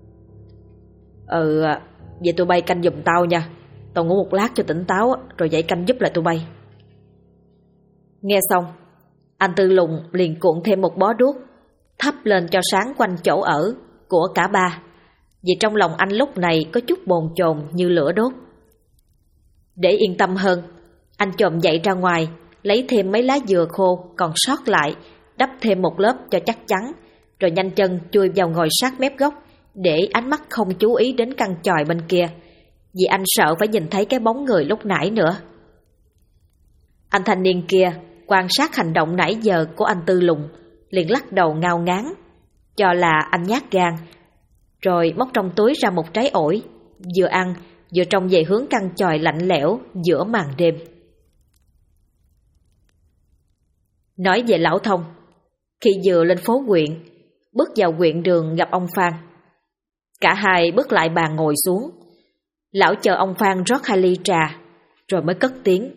"Vậy tụi bay canh giùm tao nha. Tao ngủ một lát cho tỉnh táo rồi dậy canh giúp lại tụi bay." Nghe xong, anh Tư Lùng liền cuộn thêm một bó đuốc thắp lên cho sáng quanh chỗ ở của cả ba, vì trong lòng anh lúc này có chút bồn chồn như lửa đốt. Để yên tâm hơn, anh chồm dậy ra ngoài, lấy thêm mấy lá dừa khô còn sót lại, đắp thêm một lớp cho chắc chắn, rồi nhanh chân chui vào ngồi sát mép gốc để ánh mắt không chú ý đến căn chòi bên kia, vì anh sợ phải nhìn thấy cái bóng người lúc nãy nữa. Anh thanh niên kia quan sát hành động nãy giờ của anh Tư Lùng, liền lắc đầu ngao ngán, cho là anh nhát gan, rồi móc trong túi ra một trái ổi, vừa ăn vừa trông về hướng căn chòi lạnh lẽo giữa màn đêm. Nói về lão Thông, khi vừa lên phố huyện, bước vào huyện đường gặp ông Phan. Cả hai bước lại bàn ngồi xuống. Lão chờ ông Phan rót 2 ly trà, rồi mới cất tiếng: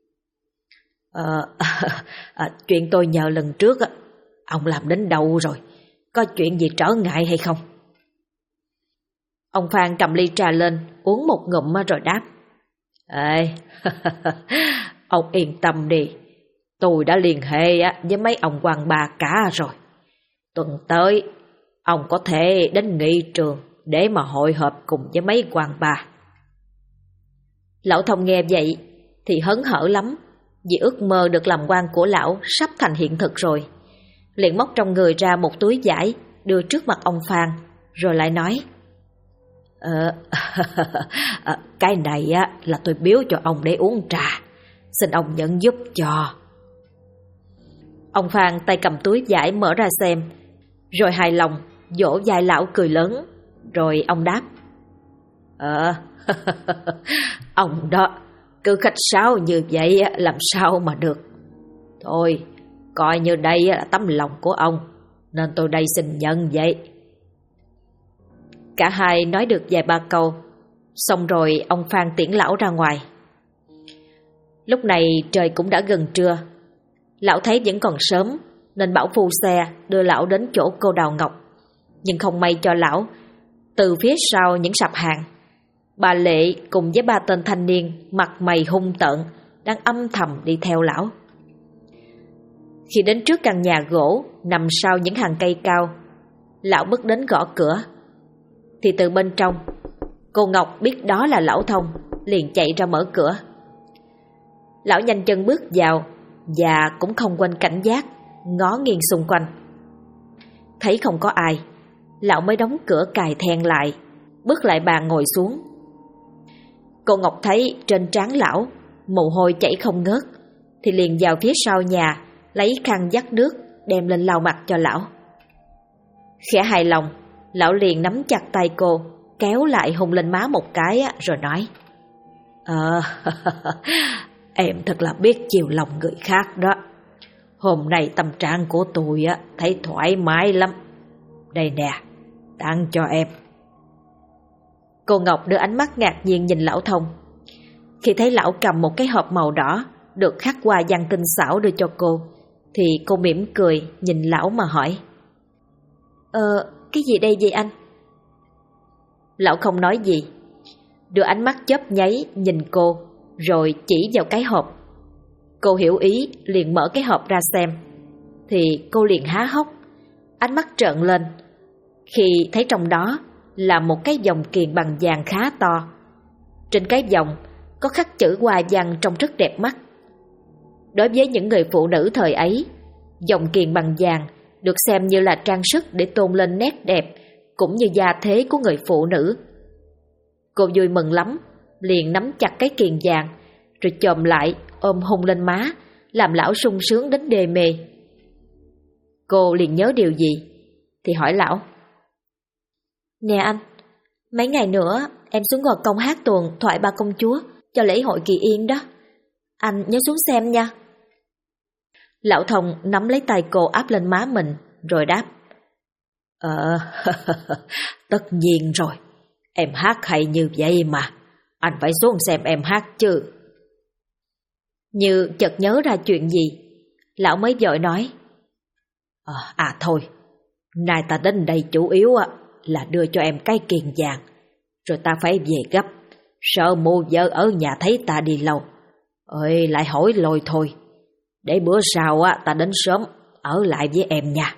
Chuyện tôi nhờ lần trước ông làm đến đâu rồi? Có chuyện gì trở ngại hay không?" Ông Phan cầm ly trà lên, uống một ngụm rồi đáp: Ông yên tâm đi, tôi đã liên hệ với mấy ông quan bà cả rồi. Tuần tới, ông có thể đến nghị trường để mà hội họp cùng với mấy quan bà. Lão Thông nghe vậy thì hớn hở lắm, vì ước mơ được làm quan của lão sắp thành hiện thực rồi. Liền móc trong người ra một túi vải đưa trước mặt ông Phan, rồi lại nói: Cái này là tôi biếu cho ông để uống trà, xin ông nhận giúp cho. Ông Phan tay cầm túi vải mở ra xem, rồi hài lòng vỗ vai lão cười lớn, rồi ông đáp: Ông đó Cứ khách sáo như vậy làm sao mà được. Thôi, coi như đây là tấm lòng của ông, nên tôi đây xin nhận vậy. Cả hai nói được vài ba câu, xong rồi ông Phan tiễn lão ra ngoài. Lúc này trời cũng đã gần trưa. Lão thấy vẫn còn sớm nên bảo phu xe đưa lão đến chỗ cô Đào Ngọc. Nhưng không may cho lão, từ phía sau những sạp hàng, bà Lệ cùng với ba tên thanh niên mặt mày hung tợn đang âm thầm đi theo lão. Khi đến trước căn nhà gỗ nằm sau những hàng cây cao, lão bước đến gõ cửa. Thì từ bên trong, cô Ngọc biết đó là lão Thông, liền chạy ra mở cửa. Lão nhanh chân bước vào và cũng không quên cảnh giác, ngó nghiêng xung quanh. Thấy không có ai, lão mới đóng cửa cài then lại, bước lại bàn ngồi xuống. Cô Ngọc thấy trên trán lão mồ hôi chảy không ngớt, thì liền vào phía sau nhà lấy khăn vắt nước đem lên lau mặt cho lão. Khẽ hài lòng, lão liền nắm chặt tay cô, kéo lại hôn lên má một cái rồi nói: Em thật là biết chiều lòng người khác đó. Hôm nay tâm trạng của tôi thấy thoải mái lắm. Đây nè, tặng cho em. Cô Ngọc đưa ánh mắt ngạc nhiên nhìn lão Thông. Khi thấy lão cầm một cái hộp màu đỏ được khắc hoa văn tinh xảo đưa cho cô, thì cô mỉm cười nhìn lão mà hỏi: Cái gì đây vậy anh? Lão không nói gì, đưa ánh mắt chớp nháy nhìn cô, rồi chỉ vào cái hộp. Cô hiểu ý liền mở cái hộp ra xem, thì cô liền há hốc, ánh mắt trợn lên khi thấy trong đó là một cái vòng kiềng bằng vàng khá to. Trên cái vòng có khắc chữ hoa văn trông rất đẹp mắt. Đối với những người phụ nữ thời ấy, vòng kiềng bằng vàng được xem như là trang sức để tôn lên nét đẹp cũng như gia thế của người phụ nữ. Cô vui mừng lắm, liền nắm chặt cái kiềng vàng rồi chồm lại ôm hôn lên má, làm lão sung sướng đến đê mê. Cô liền nhớ điều gì thì hỏi lão: Nè anh, mấy ngày nữa em xuống Gò Công hát tuồng Thoại Ba Công Chúa cho lễ hội Kỳ Yên đó, anh nhớ xuống xem nha. Lão Thông nắm lấy tay cô áp lên má mình rồi đáp: Tất nhiên rồi, em hát hay như vậy mà, anh phải xuống xem em hát chứ. Như chợt nhớ ra chuyện gì, lão mới vội nói: Thôi, nay ta đến đây chủ yếu là đưa cho em cái kiềng vàng, rồi ta phải về gấp, sợ mụ vợ ở nhà thấy ta đi lâu, lại hỏi lôi thôi. Để bữa sau ta đến sớm ở lại với em nha.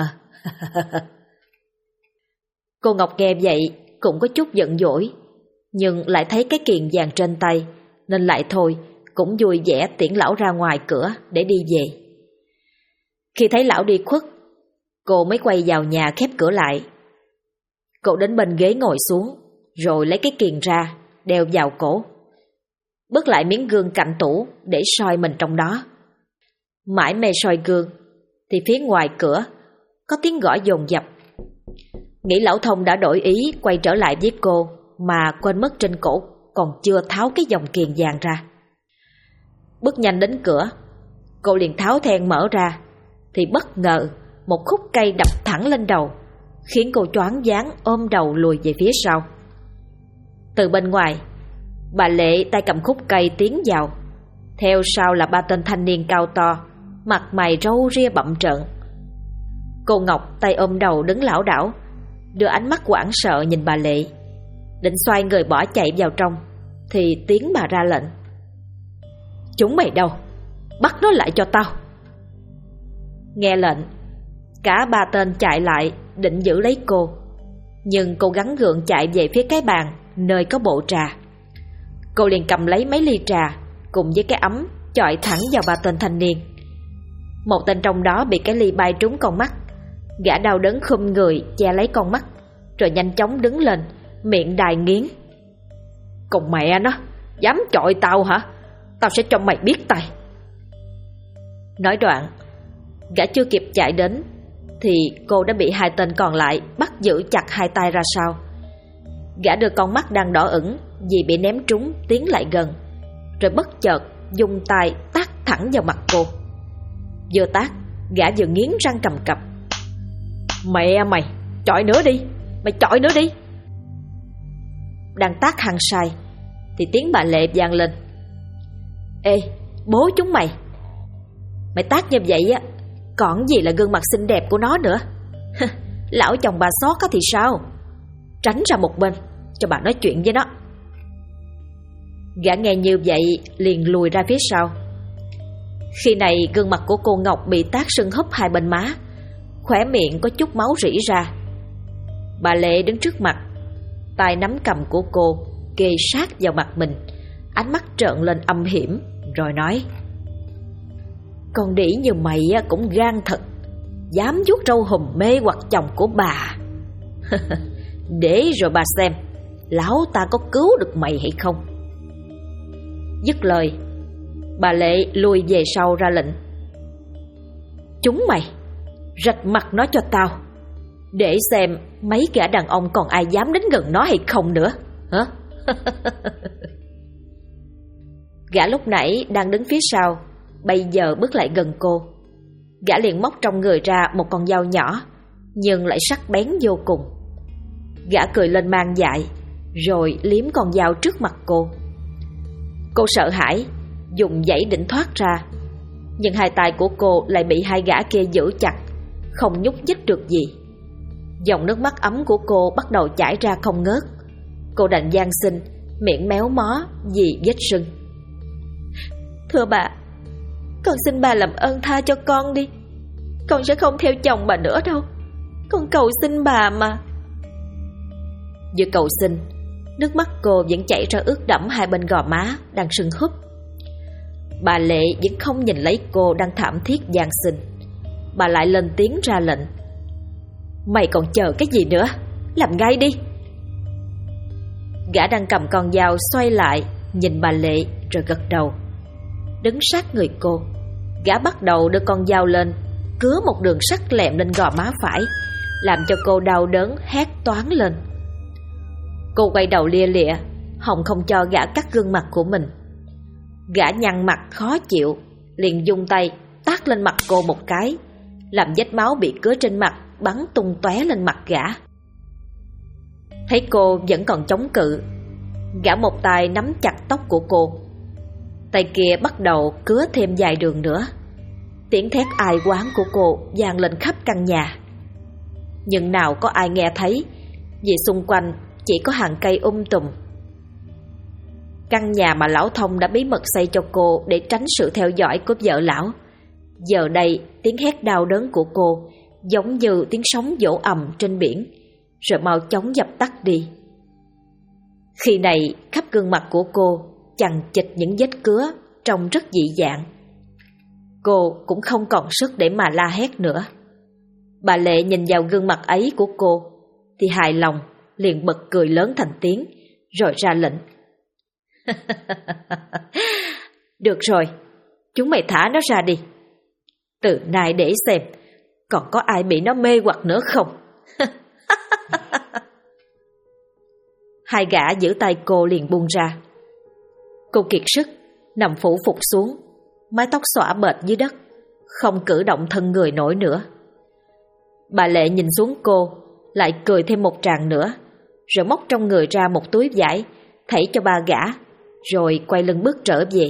Cô Ngọc nghe vậy cũng có chút giận dỗi, nhưng lại thấy cái kiềng vàng trên tay nên lại thôi, cũng vui vẻ tiễn lão ra ngoài cửa để đi về. Khi thấy lão đi khuất, cô mới quay vào nhà khép cửa lại. Cô đến bên ghế ngồi xuống, rồi lấy cái kiềng ra đeo vào cổ, bước lại miếng gương cạnh tủ để soi mình trong đó. Mãi mê soi gương thì phía ngoài cửa có tiếng gõ dồn dập. Nghĩ lão Thông đã đổi ý quay trở lại với cô, mà quên mất trên cổ còn chưa tháo cái vòng kiềng vàng ra. Bước nhanh đến cửa, cô liền tháo then mở ra, thì bất ngờ một khúc cây đập thẳng lên đầu, khiến cô choáng váng ôm đầu lùi về phía sau. Từ bên ngoài, bà Lệ tay cầm khúc cây tiến vào, theo sau là ba tên thanh niên cao to, mặt mày râu ria bặm trợn. Cô Ngọc tay ôm đầu đứng lảo đảo, đưa ánh mắt hoảng sợ nhìn bà Lệ, định xoay người bỏ chạy vào trong, thì tiếng bà ra lệnh: Chúng mày đâu? Bắt nó lại cho tao. Nghe lệnh, cả ba tên chạy lại định giữ lấy cô, nhưng cô gắng gượng chạy về phía cái bàn nơi có bộ trà. Cô liền cầm lấy mấy ly trà cùng với cái ấm chọi thẳng vào ba tên thanh niên. Một tên trong đó bị cái ly bay trúng con mắt, gã đau đớn khum người che lấy con mắt, rồi nhanh chóng đứng lên, miệng đài nghiến: Còn mẹ nó, dám chọi tao hả? Tao sẽ cho mày biết tay. Nói đoạn, gã chưa kịp chạy đến thì cô đã bị hai tên còn lại bắt giữ chặt hai tay ra sau. Gã đưa con mắt đang đỏ ửng vì bị ném trúng tiến lại gần, rồi bất chợt dùng tay tát thẳng vào mặt cô. Vừa tát, gã vừa nghiến răng cầm cập. Mẹ mày, chọi nữa đi, mày chọi nữa đi. Đang tát hăng say thì tiếng bà Lệ vang lên. Ê, bố chúng mày, mày tát như vậy á, còn gì là gương mặt xinh đẹp của nó nữa. Lão chồng bà xót á thì sao? Tránh ra một bên cho bà nói chuyện với nó. Gã nghe như vậy liền lùi ra phía sau. Khi này gương mặt của cô Ngọc bị tát sưng húp hai bên má, khóe miệng có chút máu rỉ ra. Bà Lệ đứng trước mặt, tay nắm cầm của cô kề sát vào mặt mình, ánh mắt trợn lên âm hiểm, rồi nói: Con đĩ như mày cũng gan thật, dám vuốt râu hùm mê hoặc chồng của bà. Để rồi bà xem lão ta có cứu được mày hay không. Dứt lời, bà Lệ lùi về sau ra lệnh: Chúng mày rạch mặt nó cho tao, để xem mấy gã đàn ông còn ai dám đến gần nó hay không nữa hả? Gã lúc nãy đang đứng phía sau bây giờ bước lại gần cô. Gã liền móc trong người ra một con dao nhỏ nhưng lại sắc bén vô cùng. Gã cười lên man dại rồi liếm con dao trước mặt cô. Cô sợ hãi dùng dãy định thoát ra, nhưng hai tay của cô lại bị hai gã kia giữ chặt, không nhúc nhích được gì. Dòng nước mắt ấm của cô bắt đầu chảy ra không ngớt. Cô đành van xin, miệng méo mó vì vết sưng. Thưa bà, con xin bà làm ơn tha cho con đi. Con sẽ không theo chồng bà nữa đâu. Con cầu xin bà mà. Vừa cầu xin, nước mắt cô vẫn chảy ra ướt đẫm hai bên gò má đang sưng húp. Bà Lệ vẫn không nhìn lấy cô đang thảm thiết van xin. Bà lại lên tiếng ra lệnh: Mày còn chờ cái gì nữa, làm ngay đi. Gã đang cầm con dao xoay lại nhìn bà Lệ rồi gật đầu. Đứng sát người cô, gã bắt đầu đưa con dao lên, cứa một đường sắc lẹm lên gò má phải, làm cho cô đau đớn hét toáng lên. Cô quay đầu lia lịa, hòng không cho gã cắt gương mặt của mình. Gã nhăn mặt khó chịu, liền dùng tay tát lên mặt cô một cái, làm vết máu bị cứa trên mặt bắn tung tóe lên mặt gã. Thấy cô vẫn còn chống cự, gã một tay nắm chặt tóc của cô, tay kia bắt đầu cứa thêm vài đường nữa. Tiếng thét ai oán của cô vang lên khắp căn nhà, nhưng nào có ai nghe thấy, vì xung quanh chỉ có hàng cây tùm. Căn nhà mà lão Thông đã bí mật xây cho cô để tránh sự theo dõi của vợ lão, giờ đây tiếng hét đau đớn của cô giống như tiếng sóng vỗ ầm trên biển, rồi mau chóng dập tắt đi. Khi này khắp gương mặt của cô chằng chịt những vết cứa trông rất dị dạng. Cô cũng không còn sức để mà la hét nữa. Bà Lệ nhìn vào gương mặt ấy của cô thì hài lòng, liền bật cười lớn thành tiếng rồi ra lệnh: Được rồi, chúng mày thả nó ra đi. Từ nay để xem còn có ai bị nó mê hoặc nữa không. Hai gã giữ tay cô liền buông ra. Cô kiệt sức nằm phủ phục xuống, mái tóc xõa bệt dưới đất, không cử động thân người nổi nữa. Bà Lệ nhìn xuống cô, lại cười thêm một tràng nữa, rồi móc trong người ra một túi vải, thảy cho ba gã, rồi quay lưng bước trở về.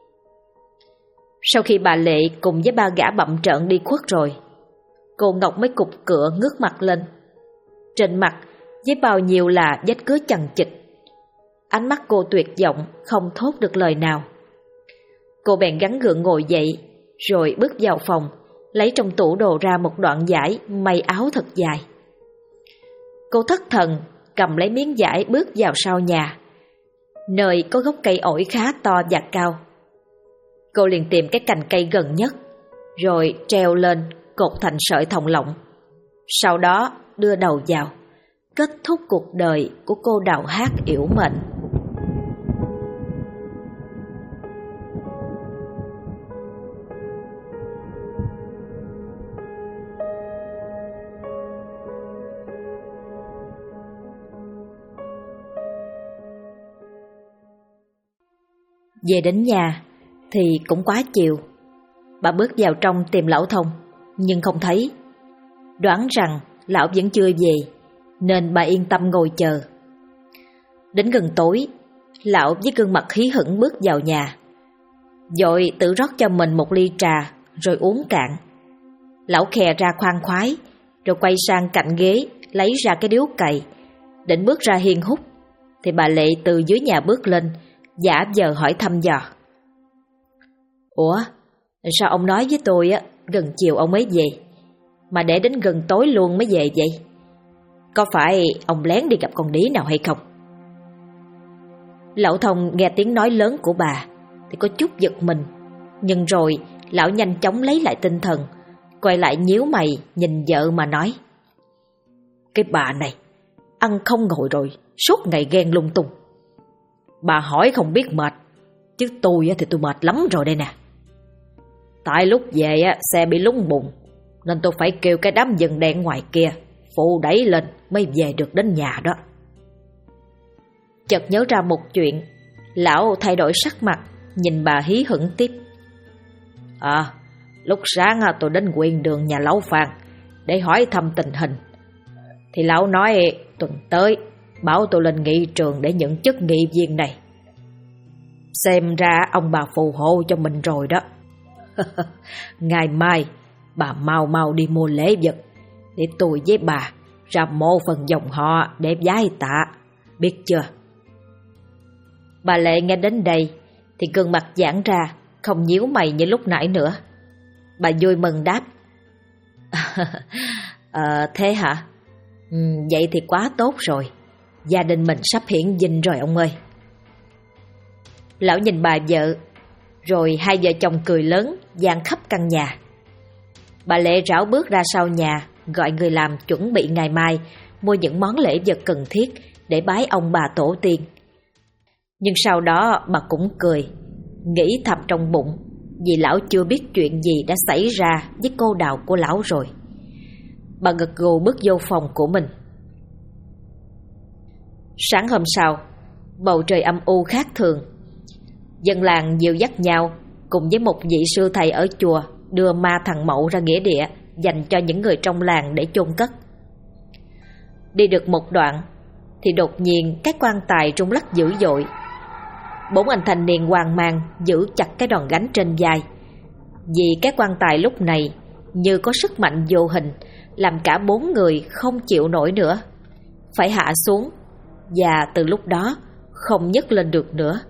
Sau khi bà Lệ cùng với ba gã bậm trợn đi khuất rồi, cô Ngọc mới cục cựa ngước mặt lên. Trên mặt với bao nhiêu là vết cứa chằng chịt. Ánh mắt cô tuyệt vọng, không thốt được lời nào. Cô bèn gắng gượng ngồi dậy, rồi bước vào phòng, lấy trong tủ đồ ra một đoạn vải may áo thật dài. Cô thất thần cầm lấy miếng vải bước vào sau nhà, nơi có gốc cây ổi khá to và cao. Cô liền tìm cái cành cây gần nhất, rồi treo lên cột thành sợi thòng lọng. Sau đó đưa đầu vào, kết thúc cuộc đời của cô đào hát yểu mệnh. Về đến nhà thì cũng quá chiều. Bà bước vào trong tìm lão Thông nhưng không thấy. Đoán rằng lão vẫn chưa về nên bà yên tâm ngồi chờ. Đến gần tối, lão với gương mặt hí hửng bước vào nhà, vội tự rót cho mình một ly trà rồi uống cạn. Lão khè ra khoan khoái rồi quay sang cạnh ghế lấy ra cái điếu cày, định bước ra hiên hút thì bà Lệ từ dưới nhà bước lên, giả vờ hỏi thăm dò. Ủa, sao ông nói với tôi gần chiều ông mới về, mà để đến gần tối luôn mới về vậy? Có phải ông lén đi gặp con đĩ nào hay không? Lão Thông nghe tiếng nói lớn của bà thì có chút giật mình, nhưng rồi lão nhanh chóng lấy lại tinh thần, quay lại nhíu mày nhìn vợ mà nói. Cái bà này, ăn không ngồi rồi, suốt ngày ghen lung tung. Bà hỏi không biết mệt, chứ tôi thì tôi mệt lắm rồi đây nè. Tại lúc về xe bị lún bùn, nên tôi phải kêu cái đám dừng đèn ngoài kia phụ đẩy lên mới về được đến nhà đó. Chợt nhớ ra một chuyện, lão thay đổi sắc mặt, nhìn bà hí hửng tiếp. Lúc sáng tôi đến huyện đường nhà lão Phan để hỏi thăm tình hình, thì lão nói tuần tới bảo tôi lên nghị trường để nhận chức nghị viên này. Xem ra ông bà phù hộ cho mình rồi đó. Ngày mai bà mau đi mua lễ vật để tôi với bà ra mộ phần dòng họ để vái tạ, biết chưa? Bà Lệ nghe đến đây thì gương mặt giãn ra, không nhíu mày như lúc nãy nữa. Bà vui mừng đáp. Thế hả? Vậy thì quá tốt rồi. Gia đình mình sắp hiển vinh rồi ông ơi. Lão nhìn bà vợ, rồi hai vợ chồng cười lớn vang khắp căn nhà. Bà Lệ rảo bước ra sau nhà, gọi người làm chuẩn bị ngày mai mua những món lễ vật cần thiết để bái ông bà tổ tiên. Nhưng sau đó bà cũng cười, nghĩ thầm trong bụng, vì lão chưa biết chuyện gì đã xảy ra với cô Đào của lão rồi. Bà gật gù bước vô phòng của mình. Sáng hôm sau, bầu trời âm u khác thường. Dân làng dìu dắt nhau cùng với một vị sư thầy ở chùa đưa ma thằng Mậu ra nghĩa địa dành cho những người trong làng để chôn cất. Đi được một đoạn thì đột nhiên cái quan tài rung lắc dữ dội. 4 anh thanh niên hoang mang giữ chặt cái đòn gánh trên vai, vì cái quan tài lúc này như có sức mạnh vô hình làm cả 4 người không chịu nổi nữa, phải hạ xuống, và từ lúc đó không nhấc lên được nữa.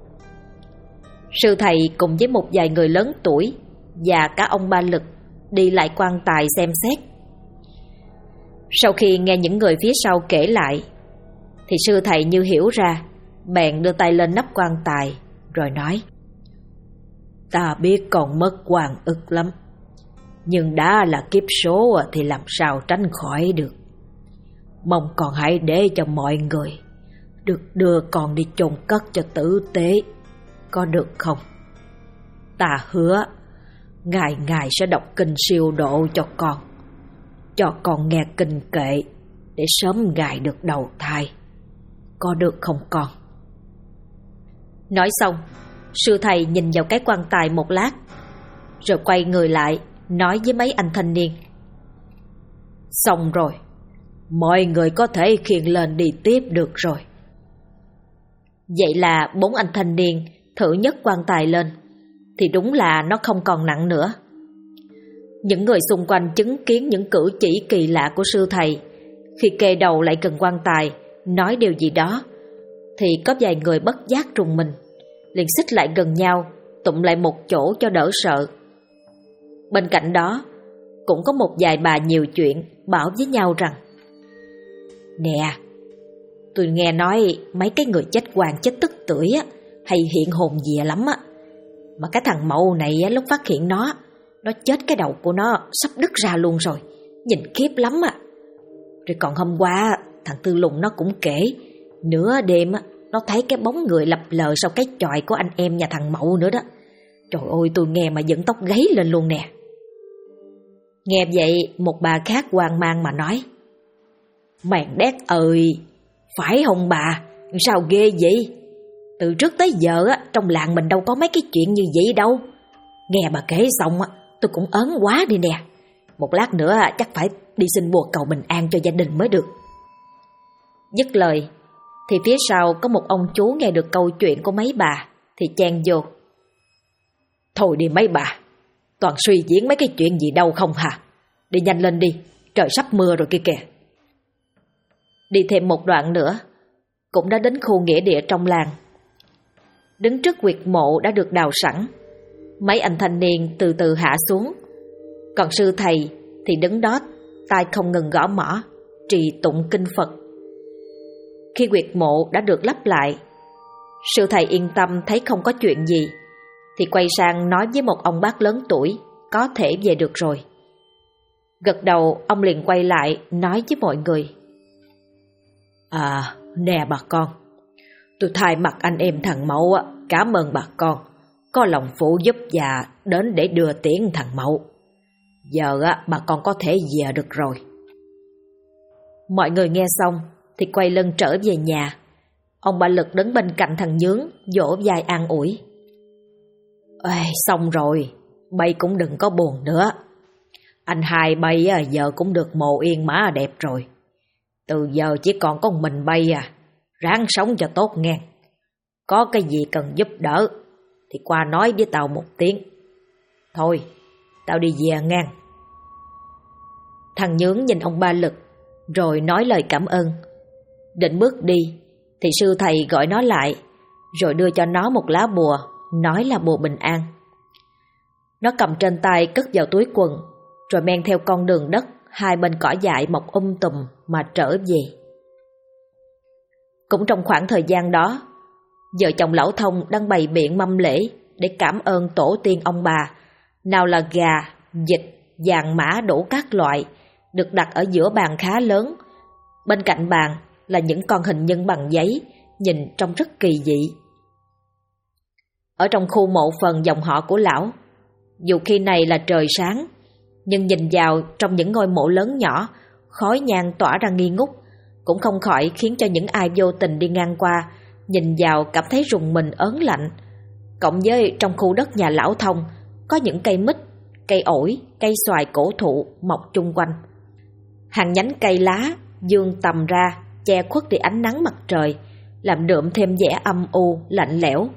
Sư thầy cùng với một vài người lớn tuổi và cả ông Ba Lực đi lại quan tài xem xét. Sau khi nghe những người phía sau kể lại thì sư thầy như hiểu ra, bèn đưa tay lên nắp quan tài rồi nói. Ta biết còn mất oan ức lắm, nhưng đã là kiếp số thì làm sao tránh khỏi được. Mong con hãy để cho mọi người được đưa con đi chôn cất cho tử tế, có được không? Ta hứa ngày sẽ đọc kinh siêu độ cho con nghe kinh kệ để sớm ngày được đầu thai, có được không con? Nói xong, sư thầy nhìn vào cái quan tài một lát, rồi quay người lại nói với mấy anh thanh niên. Xong rồi, mọi người có thể khiêng lên đi tiếp được rồi. Vậy là 4 anh thanh niên thử nhấc quan tài lên, thì đúng là nó không còn nặng nữa. Những người xung quanh chứng kiến những cử chỉ kỳ lạ của sư thầy. Khi kê đầu lại gần quan tài nói điều gì đó, thì có vài người bất giác rùng mình, liền xích lại gần nhau, tụm lại một chỗ cho đỡ sợ. Bên cạnh đó cũng có một vài bà nhiều chuyện bảo với nhau rằng: Nè, tôi nghe nói mấy cái người chết oan chết tức tưởi hay hiện hồn dịa lắm á. Mà cái thằng Mậu này lúc phát hiện nó chết cái đầu của nó sắp đứt ra luôn rồi, nhìn khiếp lắm à. Rồi còn hôm qua thằng Tư Lùng nó cũng kể, nửa đêm nó thấy cái bóng người lập lờ sau cái chòi của anh em nhà thằng Mậu nữa đó. Trời ơi, tôi nghe mà dựng tóc gáy lên luôn nè. Nghe vậy một bà khác hoang mang mà nói: Mèn đét ơi, phải không bà? Sao ghê vậy? Từ trước tới giờ á, trong làng mình đâu có mấy cái chuyện như vậy đâu. Nghe bà kể xong á, tôi cũng ớn quá đi nè. Một lát nữa chắc phải đi xin bùa cầu bình an cho gia đình mới được. Dứt lời thì phía sau có một ông chú nghe được câu chuyện của mấy bà thì chen vô. Thôi đi mấy bà, toàn suy diễn mấy cái chuyện gì đâu không hả? Đi nhanh lên đi, trời sắp mưa rồi kia kìa. Đi thêm một đoạn nữa cũng đã đến khu nghĩa địa trong làng. Đứng trước huyệt mộ đã được đào sẵn, mấy anh thanh niên từ từ hạ xuống, còn sư thầy thì đứng đó tay không ngừng gõ mõ trì tụng kinh Phật. Khi huyệt mộ đã được lấp lại, sư thầy yên tâm thấy không có chuyện gì thì quay sang nói với một ông bác lớn tuổi có thể về được rồi. Gật đầu, ông liền quay lại nói với mọi người. Nè bà con, tôi thay mặt anh em thằng Mậu cảm ơn bà con có lòng phụ giúp và đến để đưa tiễn thằng Mậu. Giờ bà con có thể về được rồi. Mọi người nghe xong thì quay lưng trở về nhà. Ông Ba Lực đứng bên cạnh thằng Nhướng vỗ vai an ủi. Xong rồi, bay cũng đừng có buồn nữa. Anh hai bay giờ cũng được mồ yên mã đẹp rồi. Từ giờ chỉ còn có mình bay ráng sống cho tốt nghe. Có cái gì cần giúp đỡ thì qua nói với tao một tiếng. Thôi, tao đi về ngang. Thằng Nhướng nhìn ông Ba Lực rồi nói lời cảm ơn. Định bước đi thì sư thầy gọi nó lại rồi đưa cho nó một lá bùa, nói là bùa bình an. Nó cầm trên tay cất vào túi quần rồi men theo con đường đất hai bên cỏ dại mọc tùm mà trở về. Cũng trong khoảng thời gian đó, vợ chồng Lão Thông đang bày biện mâm lễ để cảm ơn tổ tiên ông bà. Nào là gà, vịt, vàng mã đủ các loại được đặt ở giữa bàn khá lớn. Bên cạnh bàn là những con hình nhân bằng giấy nhìn trông rất kỳ dị. Ở trong khu mộ phần dòng họ của lão, dù khi này là trời sáng, nhưng nhìn vào trong những ngôi mộ lớn nhỏ, khói nhang tỏa ra nghi ngút, cũng không khỏi khiến cho những ai vô tình đi ngang qua nhìn vào cảm thấy rùng mình ớn lạnh. Cộng với trong khu đất nhà Lão Thông có những cây mít, cây ổi, cây xoài cổ thụ mọc chung quanh. Hàng nhánh cây lá dương tầm ra che khuất đi ánh nắng mặt trời, làm đượm thêm vẻ âm u lạnh lẽo.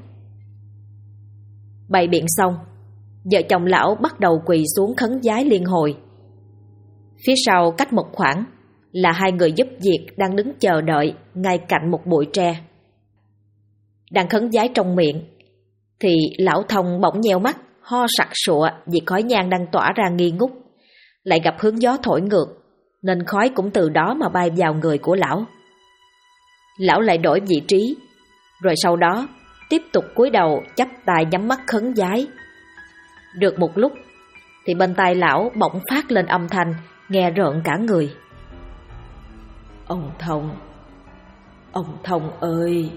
Bày biện xong, vợ chồng lão bắt đầu quỳ xuống khấn vái liên hồi. Phía sau cách một khoảng là hai người giúp việc đang đứng chờ đợi ngay cạnh một bụi tre. Đang khấn vái trong miệng thì Lão Thông bỗng nheo mắt, ho sặc sụa vì khói nhang đang tỏa ra nghi ngút, lại gặp hướng gió thổi ngược nên khói cũng từ đó mà bay vào người của lão. Lão lại đổi vị trí, rồi sau đó tiếp tục cúi đầu chắp tay nhắm mắt khấn vái. Được một lúc thì bên tai lão bỗng phát lên âm thanh nghe rợn cả người. Ông Thông ơi!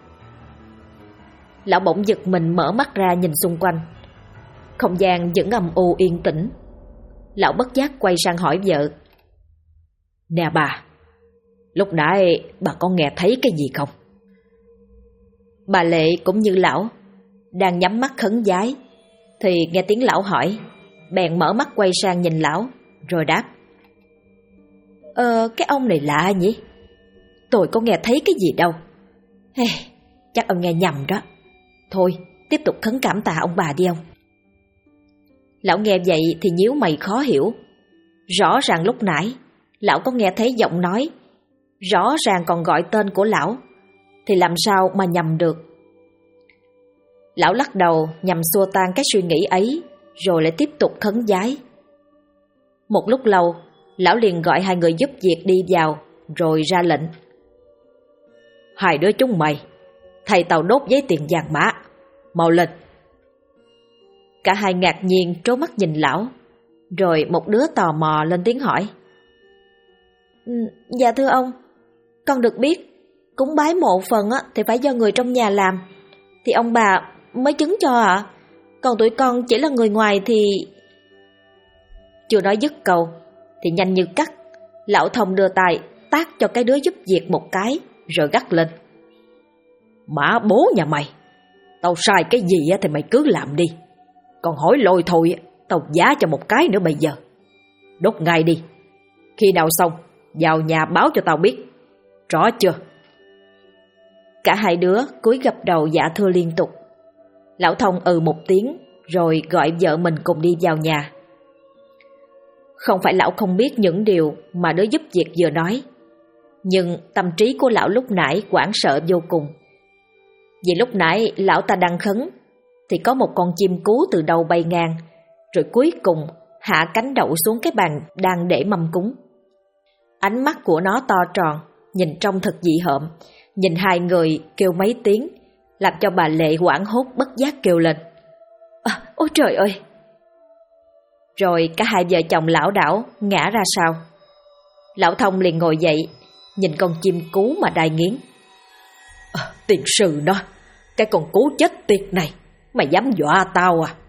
Lão bỗng giật mình mở mắt ra nhìn xung quanh. Không gian vẫn âm u yên tĩnh. Lão bất giác quay sang hỏi vợ. Nè bà, lúc nãy bà có nghe thấy cái gì không? Bà Lệ cũng như lão đang nhắm mắt khấn vái thì nghe tiếng lão hỏi, bèn mở mắt quay sang nhìn lão rồi đáp. Cái ông này lạ nhỉ? Tôi có nghe thấy cái gì đâu. Chắc ông nghe nhầm đó. Thôi, tiếp tục khấn cảm tạ ông bà đi ông. Lão nghe vậy thì nhíu mày khó hiểu. Rõ ràng lúc nãy lão có nghe thấy giọng nói, rõ ràng còn gọi tên của lão, thì làm sao mà nhầm được. Lão lắc đầu nhằm xua tan cái suy nghĩ ấy, rồi lại tiếp tục khấn vái. Một lúc lâu, lão liền gọi hai người giúp việc đi vào, rồi ra lệnh. Hai đứa chúng mày, thầy tao đốt giấy tiền vàng mã, mau lên. Cả hai ngạc nhiên trố mắt nhìn lão, rồi một đứa tò mò lên tiếng hỏi. Dạ thưa ông, con được biết cúng bái mộ phần thì phải do người trong nhà làm, thì ông bà mới chứng cho ạ. Còn tụi con chỉ là người ngoài thì... Chưa nói dứt câu thì nhanh như cắt, Lão Thông đưa tay tát cho cái đứa giúp việc một cái rồi gắt lên. Mã bố nhà mày, tao sai cái gì thì mày cứ làm đi. Còn hỏi lôi thôi, tao giá cho một cái nữa bây giờ. Đốt ngay đi. Khi nào xong, vào nhà báo cho tao biết. Rõ chưa? Cả hai đứa cúi gập đầu dạ thưa liên tục. Lão Thông một tiếng rồi gọi vợ mình cùng đi vào nhà. Không phải lão không biết những điều mà đứa giúp việc vừa nói, nhưng tâm trí của lão lúc nãy hoảng sợ vô cùng. Vì lúc nãy lão ta đang khấn thì có một con chim cú từ đầu bay ngang, rồi cuối cùng hạ cánh đậu xuống cái bàn đang để mâm cúng. Ánh mắt của nó to tròn, nhìn trông thật dị hợm. Nhìn hai người kêu mấy tiếng, làm cho bà Lệ hoảng hốt bất giác kêu lên: Ôi trời ơi! Rồi cả hai vợ chồng lảo đảo ngã ra sau. Lão Thông liền ngồi dậy, nhìn con chim cú mà đai nghiến. Tiền sư nó, cái con cú chết tiệt này, mày dám dọa tao à?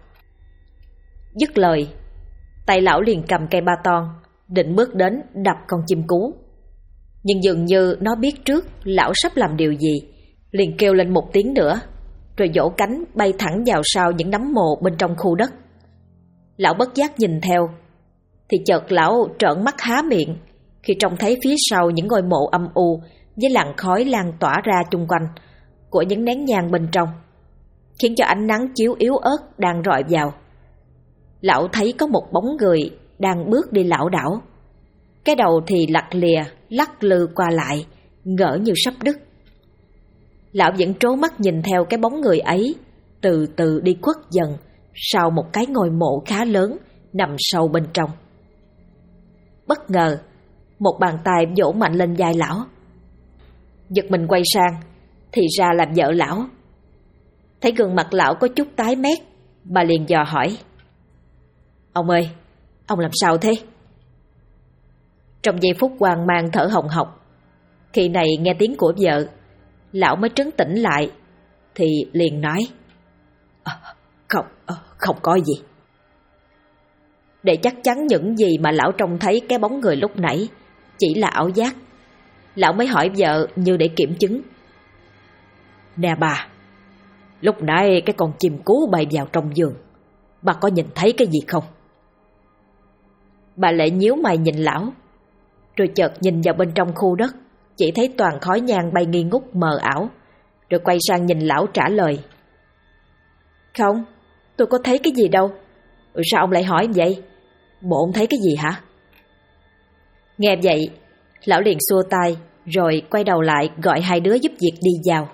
Dứt lời, tay lão liền cầm cây ba ton, định bước đến đập con chim cú. Nhưng dường như nó biết trước lão sắp làm điều gì, liền kêu lên một tiếng nữa, rồi vỗ cánh bay thẳng vào sau những nấm mồ bên trong khu đất. Lão bất giác nhìn theo, thì chợt lão trợn mắt há miệng khi trông thấy phía sau những ngôi mộ âm u với làn khói lan tỏa ra chung quanh của những nén nhang bên trong, khiến cho ánh nắng chiếu yếu ớt đang rọi vào. Lão thấy có một bóng người đang bước đi lảo đảo, cái đầu thì lặt lìa, lắc lư qua lại, ngỡ như sắp đứt. Lão vẫn trố mắt nhìn theo cái bóng người ấy, từ từ đi khuất dần sau một cái ngôi mộ khá lớn nằm sâu bên trong. Bất ngờ, một bàn tay vỗ mạnh lên vai lão. Giật mình quay sang, thì ra là vợ lão. Thấy gương mặt lão có chút tái mét, bà liền dò hỏi: Ông ơi, ông làm sao thế? Trong giây phút hoang mang thở hồng hộc, khi này nghe tiếng của vợ, lão mới trấn tĩnh lại, thì liền nói: Không có gì. Để chắc chắn những gì mà lão trông thấy cái bóng người lúc nãy chỉ là ảo giác, lão mới hỏi vợ như để kiểm chứng: Nè bà, lúc nãy cái con chim cú bay vào trong giường, bà có nhìn thấy cái gì không? Bà Lệ nhíu mày nhìn lão, rồi chợt nhìn vào bên trong khu đất, chỉ thấy toàn khói nhang bay nghi ngút mờ ảo, rồi quay sang nhìn lão trả lời: Không, tôi có thấy cái gì đâu. Sao ông lại hỏi vậy? Bộ ông thấy cái gì hả? Nghe vậy, lão liền xua tay, rồi quay đầu lại gọi hai đứa giúp việc đi vào.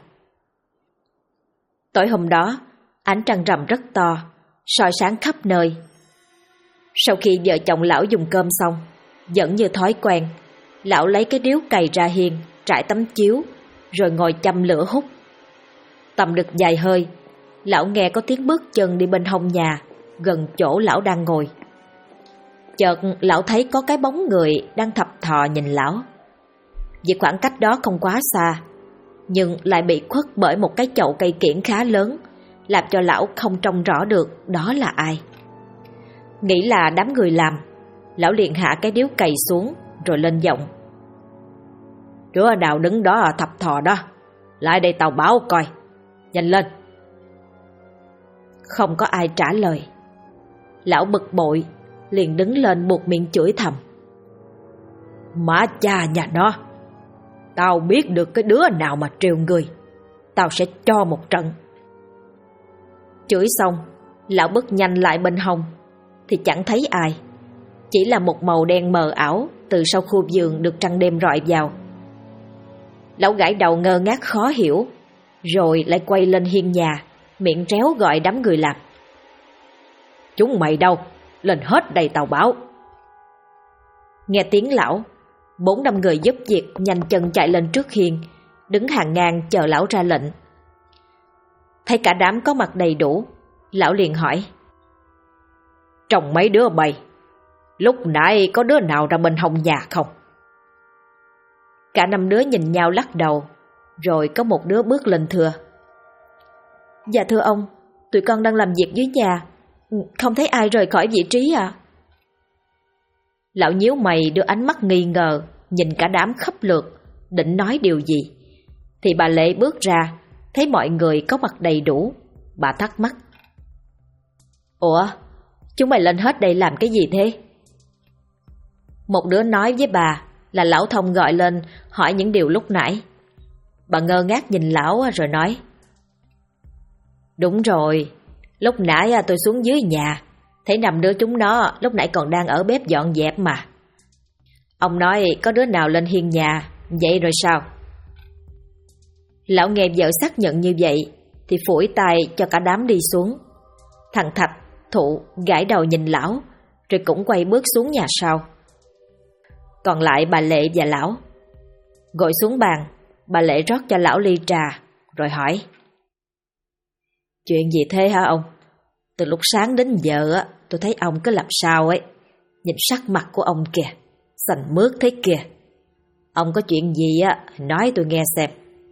Tối hôm đó, ánh trăng rằm rất to, soi sáng khắp nơi. Sau khi vợ chồng lão dùng cơm xong, vẫn như thói quen, lão lấy cái điếu cày ra hiên, trải tấm chiếu, rồi ngồi châm lửa hút. Tầm được vài hơi, lão nghe có tiếng bước chân đi bên hông nhà, gần chỗ lão đang ngồi. Chợt lão thấy có cái bóng người đang thập thò nhìn lão. Vì khoảng cách đó không quá xa, nhưng lại bị khuất bởi một cái chậu cây kiểng khá lớn, làm cho lão không trông rõ được đó là ai. Nghĩ là đám người làm, lão liền hạ cái điếu cày xuống, rồi lên giọng: Đứa nào đứng đó thập thò đó, lại đây tao báo coi, nhanh lên. Không có ai trả lời. Lão bực bội, liền đứng lên buộc miệng chửi thầm: Má cha nhà nó, tao biết được cái đứa nào mà trêu người, tao sẽ cho một trận. Chửi xong, lão bước nhanh lại bên hông, thì chẳng thấy ai, chỉ là một màu đen mờ ảo từ sau khu vườn được trăng đêm rọi vào. Lão gãi đầu ngơ ngác khó hiểu, rồi lại quay lên hiên nhà, miệng réo gọi đám người làm: Chúng mày đâu? Lên hết đây tao báo. Nghe tiếng lão, 4-5 người giúp việc nhanh chân chạy lên trước hiên, đứng hàng ngang chờ lão ra lệnh. Thấy cả đám có mặt đầy đủ, lão liền hỏi: Trong mấy đứa bay, lúc nãy có đứa nào ra bên hông nhà không? Cả 5 đứa nhìn nhau lắc đầu, rồi có một đứa bước lên thưa: Dạ thưa ông, tụi con đang làm việc dưới nhà, không thấy ai rời khỏi vị trí à. Lão nhíu mày đưa ánh mắt nghi ngờ nhìn cả đám khắp lượt, định nói điều gì, thì bà Lệ bước ra, Thấy mọi người có mặt đầy đủ, bà thắc mắc. Ủa, chúng mày lên hết đây làm cái gì thế? Một đứa nói với bà là lão Thông gọi lên hỏi những điều lúc nãy. Bà ngơ ngác nhìn lão rồi nói. Đúng rồi, lúc nãy tôi xuống dưới nhà, thấy 5 đứa chúng nó lúc nãy còn đang ở bếp dọn dẹp mà. Ông nói có đứa nào lên hiên nhà, vậy rồi sao? Lão nghe vợ xác nhận như vậy thì phủi tay cho cả đám đi xuống. Thằng Thạch, Thụ gãi đầu nhìn lão, rồi cũng quay bước xuống nhà sau. Còn lại bà Lệ và lão. Ngồi xuống bàn, bà Lệ rót cho lão ly trà, rồi hỏi. Chuyện gì thế hả ông? Từ lúc sáng đến giờ tôi thấy ông cứ làm sao ấy. Nhìn sắc mặt của ông kìa, xanh mướt thế kìa. Ông có chuyện gì nói tôi nghe xem.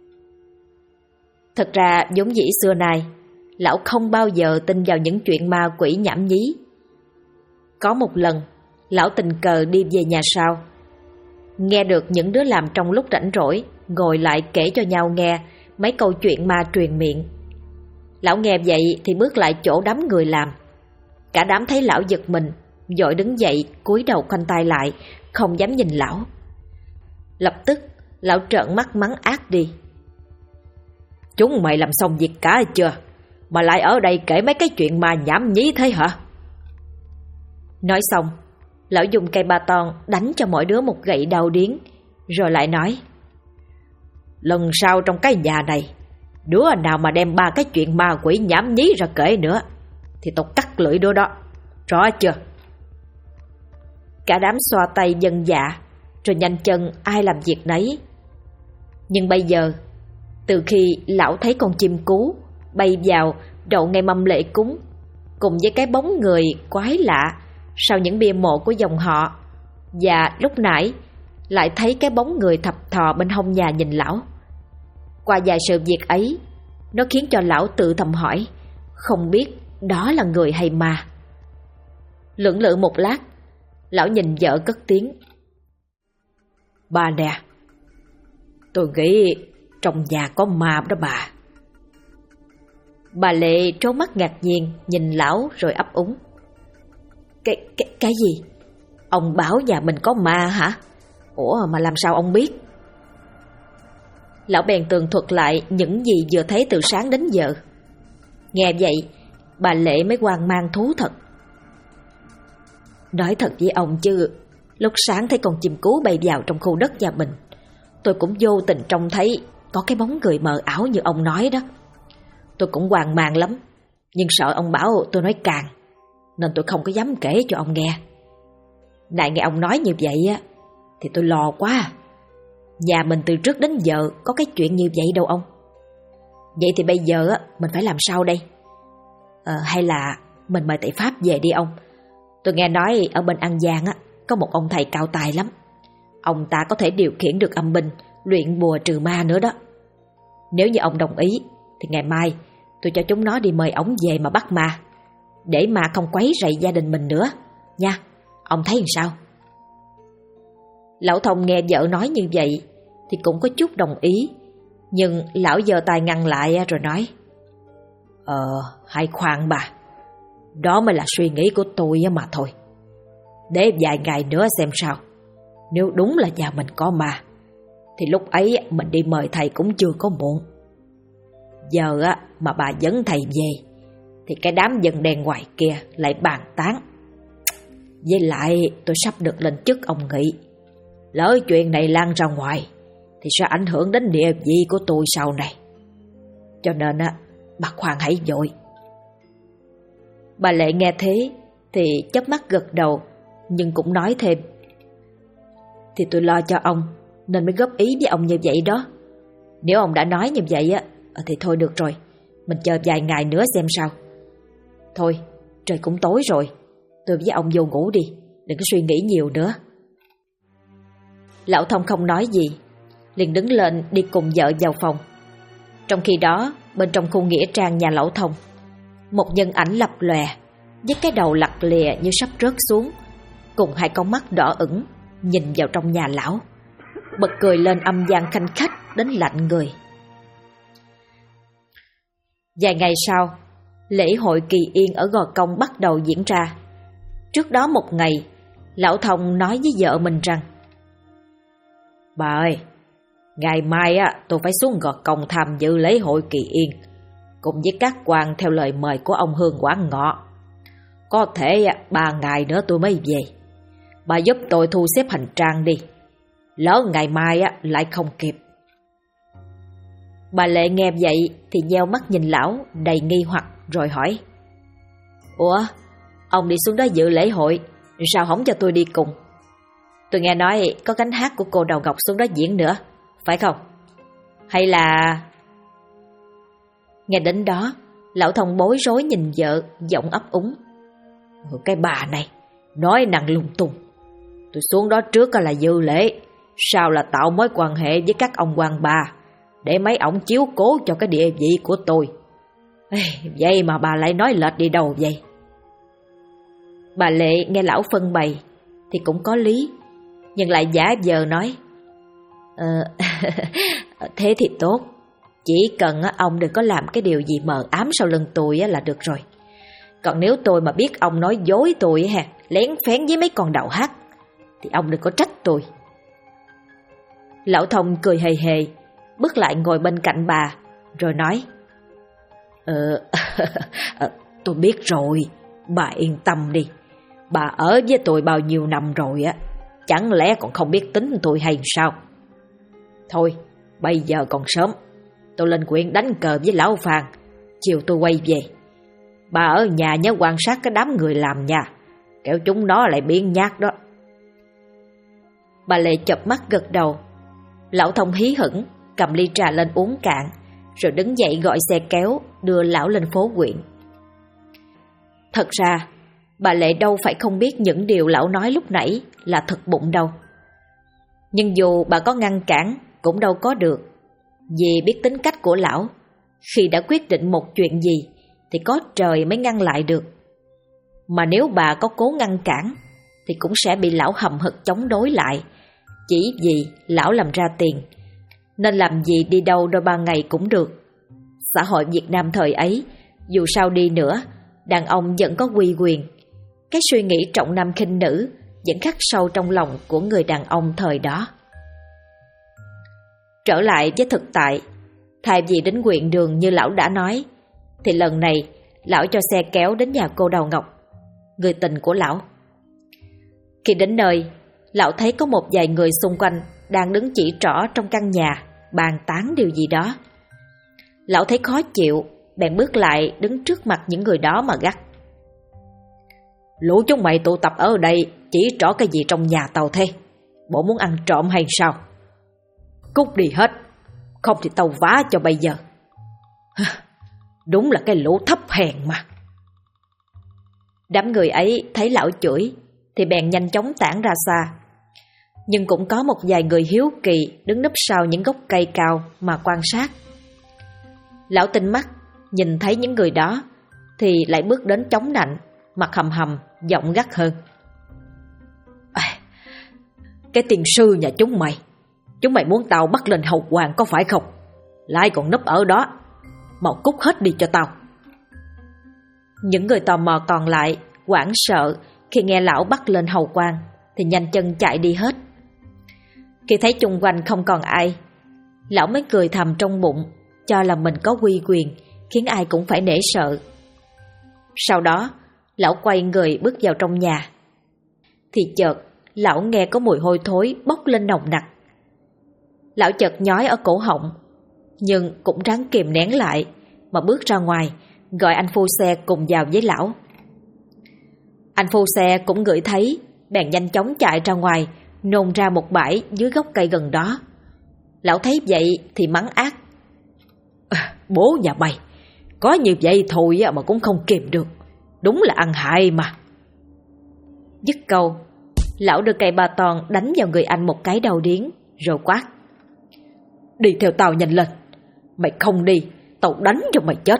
Thật ra vốn dĩ xưa nay, lão không bao giờ tin vào những chuyện ma quỷ nhảm nhí. Có một lần, lão tình cờ đi về nhà sau, nghe được những đứa làm trong lúc rảnh rỗi ngồi lại kể cho nhau nghe mấy câu chuyện ma truyền miệng. Lão nghe vậy thì bước lại chỗ đám người làm. Cả đám thấy lão giật mình, vội đứng dậy cúi đầu khoanh tay lại, không dám nhìn lão. Lập tức lão trợn mắt mắng ác đi. Chúng mày làm xong việc cả chưa, mà lại ở đây kể mấy cái chuyện ma nhảm nhí thế hả? Nói xong, lão dùng cây ba ton đánh cho mỗi đứa một gậy đau điếng, rồi lại nói. Lần sau trong cái nhà này, đứa nào mà đem 3 cái chuyện ma quỷ nhảm nhí ra kể nữa thì tao cắt lưỡi đứa đó, rõ chưa? Cả đám xoa tay vâng dạ, rồi nhanh chân ai làm việc nấy. Nhưng bây giờ, từ khi lão thấy con chim cú bay vào đậu ngay mâm lễ cúng, cùng với cái bóng người quái lạ sau những bia mộ của dòng họ, và lúc nãy lại thấy cái bóng người thập thò bên hông nhà nhìn lão, qua vài sự việc ấy, nó khiến cho lão tự thầm hỏi, không biết đó là người hay ma. Lưỡng lự một lát, lão nhìn vợ cất tiếng. Bà nè, tôi nghĩ trong nhà có ma đó bà. Bà Lệ trố mắt ngạc nhiên nhìn lão rồi ấp úng. Cái gì? Ông bảo nhà mình có ma hả? Ủa mà làm sao ông biết? Lão bèn tường thuật lại những gì vừa thấy từ sáng đến giờ. Nghe vậy, bà Lệ mới hoang mang thú thật. Nói thật với ông chứ, lúc sáng thấy con chim cú bay vào trong khu đất nhà mình, tôi cũng vô tình trông thấy có cái bóng người mờ ảo như ông nói đó. Tôi cũng hoang mang lắm, nhưng sợ ông bảo tôi nói càng, nên tôi không có dám kể cho ông nghe. Này nghe ông nói như vậy thì tôi lo quá. Nhà mình từ trước đến giờ có cái chuyện như vậy đâu ông. Vậy thì bây giờ mình phải làm sao đây? Hay là mình mời thầy Pháp về đi ông. Tôi nghe nói ở bên An Giang có một ông thầy cao tài lắm. Ông ta có thể điều khiển được âm binh, luyện bùa trừ ma nữa đó. Nếu như ông đồng ý thì ngày mai tôi cho chúng nó đi mời ổng về mà bắt ma, để ma không quấy rầy gia đình mình nữa nha. Ông thấy làm sao? Lão Thông nghe vợ nói như vậy thì cũng có chút đồng ý, nhưng lão giơ tay ngăn lại rồi nói. Hãy khoan bà, đó mới là suy nghĩ của tôi mà thôi. Để vài ngày nữa xem sao. Nếu đúng là nhà mình có ma thì lúc ấy mình đi mời thầy cũng chưa có muộn. Giờ mà bà dẫn thầy về thì cái đám dân đen ngoài kia lại bàn tán. Với lại tôi sắp được lên chức ông nghị, lỡ chuyện này lan ra ngoài thì sẽ ảnh hưởng đến địa vị của tôi sau này. Cho nên bà khoan hãy vội. Bà Lệ nghe thế thì chớp mắt gật đầu, nhưng cũng nói thêm. Thì tôi lo cho ông nên mới góp ý với ông như vậy đó. Nếu ông đã nói như vậy thì thôi được rồi, mình chờ vài ngày nữa xem sao. Thôi, trời cũng tối rồi, tôi với ông vô ngủ đi, đừng có suy nghĩ nhiều nữa. Lão Thông không nói gì, liền đứng lên đi cùng vợ vào phòng. Trong khi đó, bên trong khu nghĩa trang nhà lão Thông, một nhân ảnh lập lòe, với cái đầu lặt lìa như sắp rớt xuống, cùng hai con mắt đỏ ửng nhìn vào trong nhà lão, bật cười lên âm gian khanh khách đến lạnh người. Vài ngày sau, lễ hội kỳ yên ở Gò Công bắt đầu diễn ra. Trước đó một ngày, Lão Thông nói với vợ mình rằng: Bà ơi, ngày mai tôi phải xuống Gò Công tham dự lễ hội kỳ yên, cùng với các quan theo lời mời của ông Hương Quán Ngọ. Có thể 3 ngày nữa tôi mới về. Bà giúp tôi thu xếp hành trang đi, lỡ ngày mai lại không kịp. Bà Lệ nghe vậy thì nheo mắt nhìn lão đầy nghi hoặc rồi hỏi: Ủa, ông đi xuống đó dự lễ hội, sao không cho tôi đi cùng? Tôi nghe nói có cánh hát của cô Đầu Ngọc xuống đó diễn nữa, phải không? Hay là... Nghe đến đó, Lão Thông bối rối nhìn vợ, giọng ấp úng: Cái bà này, nói năng lung tung. Tôi xuống đó trước là dự lễ, sao là tạo mối quan hệ với các ông quan bà, để mấy ổng chiếu cố cho cái địa vị của tôi. Vậy mà bà lại nói lệch đi đâu vậy? Bà Lệ nghe lão phân bày thì cũng có lý, nhưng lại giả vờ nói: Thế thì tốt, chỉ cần ông đừng có làm cái điều gì mờ ám sau lưng tôi là được rồi. Còn nếu tôi mà biết ông nói dối tôi lén phén với mấy con đạo hát, thì ông đừng có trách tôi. Lão Thông cười hề hề, bước lại ngồi bên cạnh bà, rồi nói: Tôi biết rồi, bà yên tâm đi. Bà ở với tôi bao nhiêu năm rồi chẳng lẽ còn không biết tính tôi hay sao? Thôi, bây giờ còn sớm, tôi lên quyện đánh cờ với lão Phan, chiều tôi quay về. Bà ở nhà nhớ quan sát cái đám người làm nha, kẻo chúng nó lại biến nhát đó. Bà Lệ chợp mắt gật đầu. Lão Thông hí hửng cầm ly trà lên uống cạn, rồi đứng dậy gọi xe kéo đưa lão lên phố huyện. Thật ra, bà Lệ đâu phải không biết những điều lão nói lúc nãy là thật bụng đâu. Nhưng dù bà có ngăn cản cũng đâu có được, vì biết tính cách của lão, khi đã quyết định một chuyện gì thì có trời mới ngăn lại được. Mà nếu bà có cố ngăn cản thì cũng sẽ bị lão hậm hực chống đối lại, chỉ vì lão làm ra tiền, nên làm gì đi đâu đôi 3 ngày cũng được. Xã hội Việt Nam thời ấy, dù sao đi nữa, đàn ông vẫn có uy quyền. Cái suy nghĩ trọng nam khinh nữ vẫn khắc sâu trong lòng của người đàn ông thời đó. Trở lại với thực tại, thay vì đến huyện đường như lão đã nói, thì lần này lão cho xe kéo đến nhà cô Đầu Ngọc, người tình của lão. Khi đến nơi, lão thấy có một vài người xung quanh đang đứng chỉ trỏ trong căn nhà, bàn tán điều gì đó. Lão thấy khó chịu, bèn bước lại đứng trước mặt những người đó mà gắt: Lũ chúng mày tụ tập ở đây chỉ trỏ cái gì trong nhà tao thế? Bộ muốn ăn trộm hay sao? Cút đi hết, không thì tao vá cho bây giờ. Đúng là cái lũ thấp hèn mà. Đám người ấy thấy lão chửi thì bèn nhanh chóng tản ra xa. Nhưng cũng có một vài người hiếu kỳ đứng núp sau những gốc cây cao mà quan sát. Lão tinh mắt nhìn thấy những người đó thì lại bước đến chống nạnh, mặt hầm hầm, giọng gắt hơn: Cái tiền sư nhà chúng mày muốn tao bắt lên hầu hoàng có phải không? Lại còn núp ở đó, mau cút hết đi cho tao. Những người tò mò còn lại hoảng sợ khi nghe lão bắt lên hầu quan thì nhanh chân chạy đi hết. Khi thấy chung quanh không còn ai, lão mới cười thầm trong bụng, cho là mình có uy quyền khiến ai cũng phải nể sợ. Sau đó, lão quay người bước vào trong nhà. Thì chợt, lão nghe có mùi hôi thối bốc lên nồng nặc. Lão chợt nhói ở cổ họng, nhưng cũng ráng kìm nén lại mà bước ra ngoài, gọi anh phu xe cùng vào với lão. Anh phu xe cũng ngửi thấy, bèn nhanh chóng chạy ra ngoài, nôn ra một bãi dưới gốc cây gần đó. Lão thấy vậy thì mắng ác: Bố nhà mày, có như vậy thôi mà cũng không kìm được, đúng là ăn hại mà. Dứt câu, lão đưa cây ba ton đánh vào người anh một cái đầu điếng, rồi quát: Đi theo tao nhanh lên, mày không đi, tao đánh cho mày chết.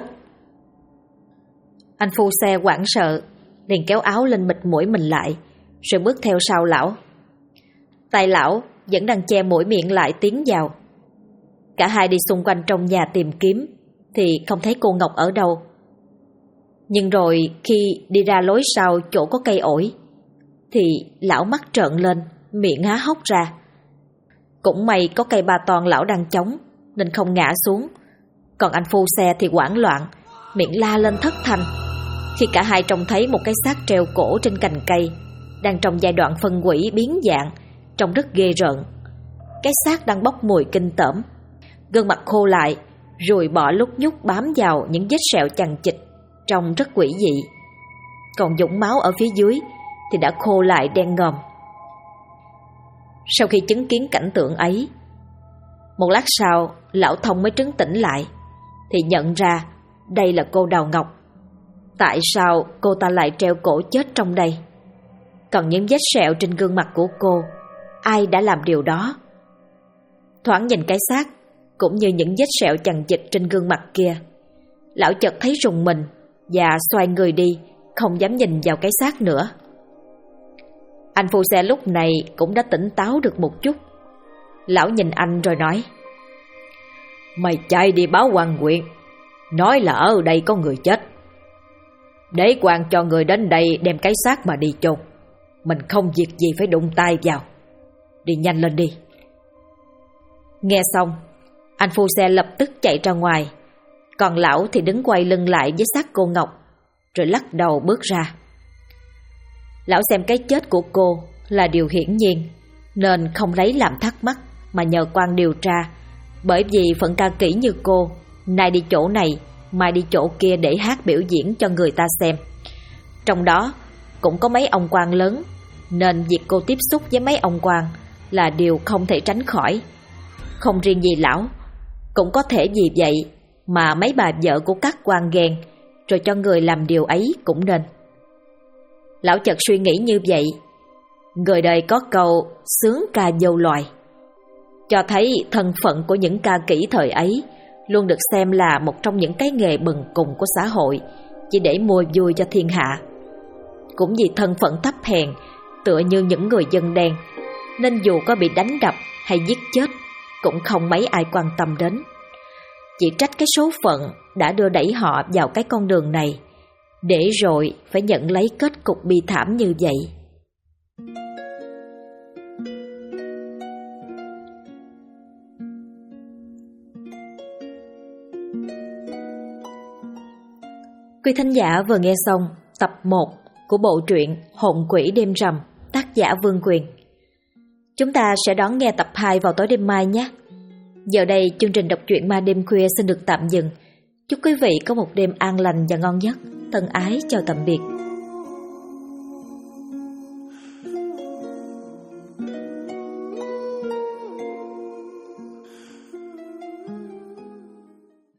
Anh phu xe hoảng sợ, liền kéo áo lên bịt mũi mình lại, rồi bước theo sau lão. Tay lão vẫn đang che mũi miệng lại tiến vào. Cả hai đi xung quanh trong nhà tìm kiếm, thì không thấy cô Ngọc ở đâu. Nhưng rồi khi đi ra lối sau chỗ có cây ổi thì lão mắt trợn lên, miệng há hốc ra. Cũng may có cây ba toan lão đang chống nên không ngã xuống. Còn anh phu xe thì hoảng loạn, miệng la lên thất thanh khi cả hai trông thấy một cái xác treo cổ trên cành cây, đang trong giai đoạn phân hủy biến dạng, trông rất ghê rợn. Cái xác đang bốc mùi kinh tởm, gương mặt khô lại, ruồi bọ lúc nhúc bám vào những vết sẹo chằng chịt, trông rất quỷ dị. Còn dũng máu ở phía dưới thì đã khô lại đen ngòm. Sau khi chứng kiến cảnh tượng ấy, một lát sau lão Thông mới trấn tĩnh lại, thì nhận ra đây là cô Đào Ngọc. Tại sao cô ta lại treo cổ chết trong đây? Còn những vết sẹo trên gương mặt của cô, ai đã làm điều đó? Thoáng nhìn cái xác cũng như những vết sẹo chằng chịt trên gương mặt kia, lão chợt thấy rùng mình và xoay người đi, không dám nhìn vào cái xác nữa. Anh phu xe lúc này cũng đã tỉnh táo được một chút. Lão nhìn anh rồi nói: "Mày chạy đi báo quan huyện, nói là ở đây có người chết, để quan cho người đến đây đem cái xác mà đi chôn. Mình không việc gì phải đụng tay vào. Đi nhanh lên đi." Nghe xong, anh phu xe lập tức chạy ra ngoài, còn lão thì đứng quay lưng lại với xác cô Ngọc, rồi lắc đầu bước ra. Lão xem cái chết của cô là điều hiển nhiên, nên không lấy làm thắc mắc mà nhờ quan điều tra. Bởi vì phận ca kỹ như cô, nay đi chỗ này, mai đi chỗ kia để hát biểu diễn cho người ta xem. Trong đó cũng có mấy ông quan lớn, nên việc cô tiếp xúc với mấy ông quan là điều không thể tránh khỏi. Không riêng gì lão, cũng có thể vì vậy mà mấy bà vợ của các quan ghen, rồi cho người làm điều ấy cũng nên. Lão chợt suy nghĩ như vậy. Người đời có câu sướng ca vô loài, cho thấy thân phận của những ca kỹ thời ấy luôn được xem là một trong những cái nghề bần cùng của xã hội, chỉ để mua vui cho thiên hạ. Cũng vì thân phận thấp hèn, tựa như những người dân đen, nên dù có bị đánh đập hay giết chết cũng không mấy ai quan tâm đến. Chỉ trách cái số phận đã đưa đẩy họ vào cái con đường này, để rồi phải nhận lấy kết cục bi thảm như vậy. Quý thính giả vừa nghe xong tập 1 của bộ truyện Hồn Quỷ Đêm Rằm, tác giả Vương Quyền. Chúng ta sẽ đón nghe tập 2 vào tối đêm mai nhé. Giờ đây chương trình đọc truyện ma đêm khuya xin được tạm dừng. Chúc quý vị có một đêm an lành và ngon giấc. Thân ái chào tạm biệt.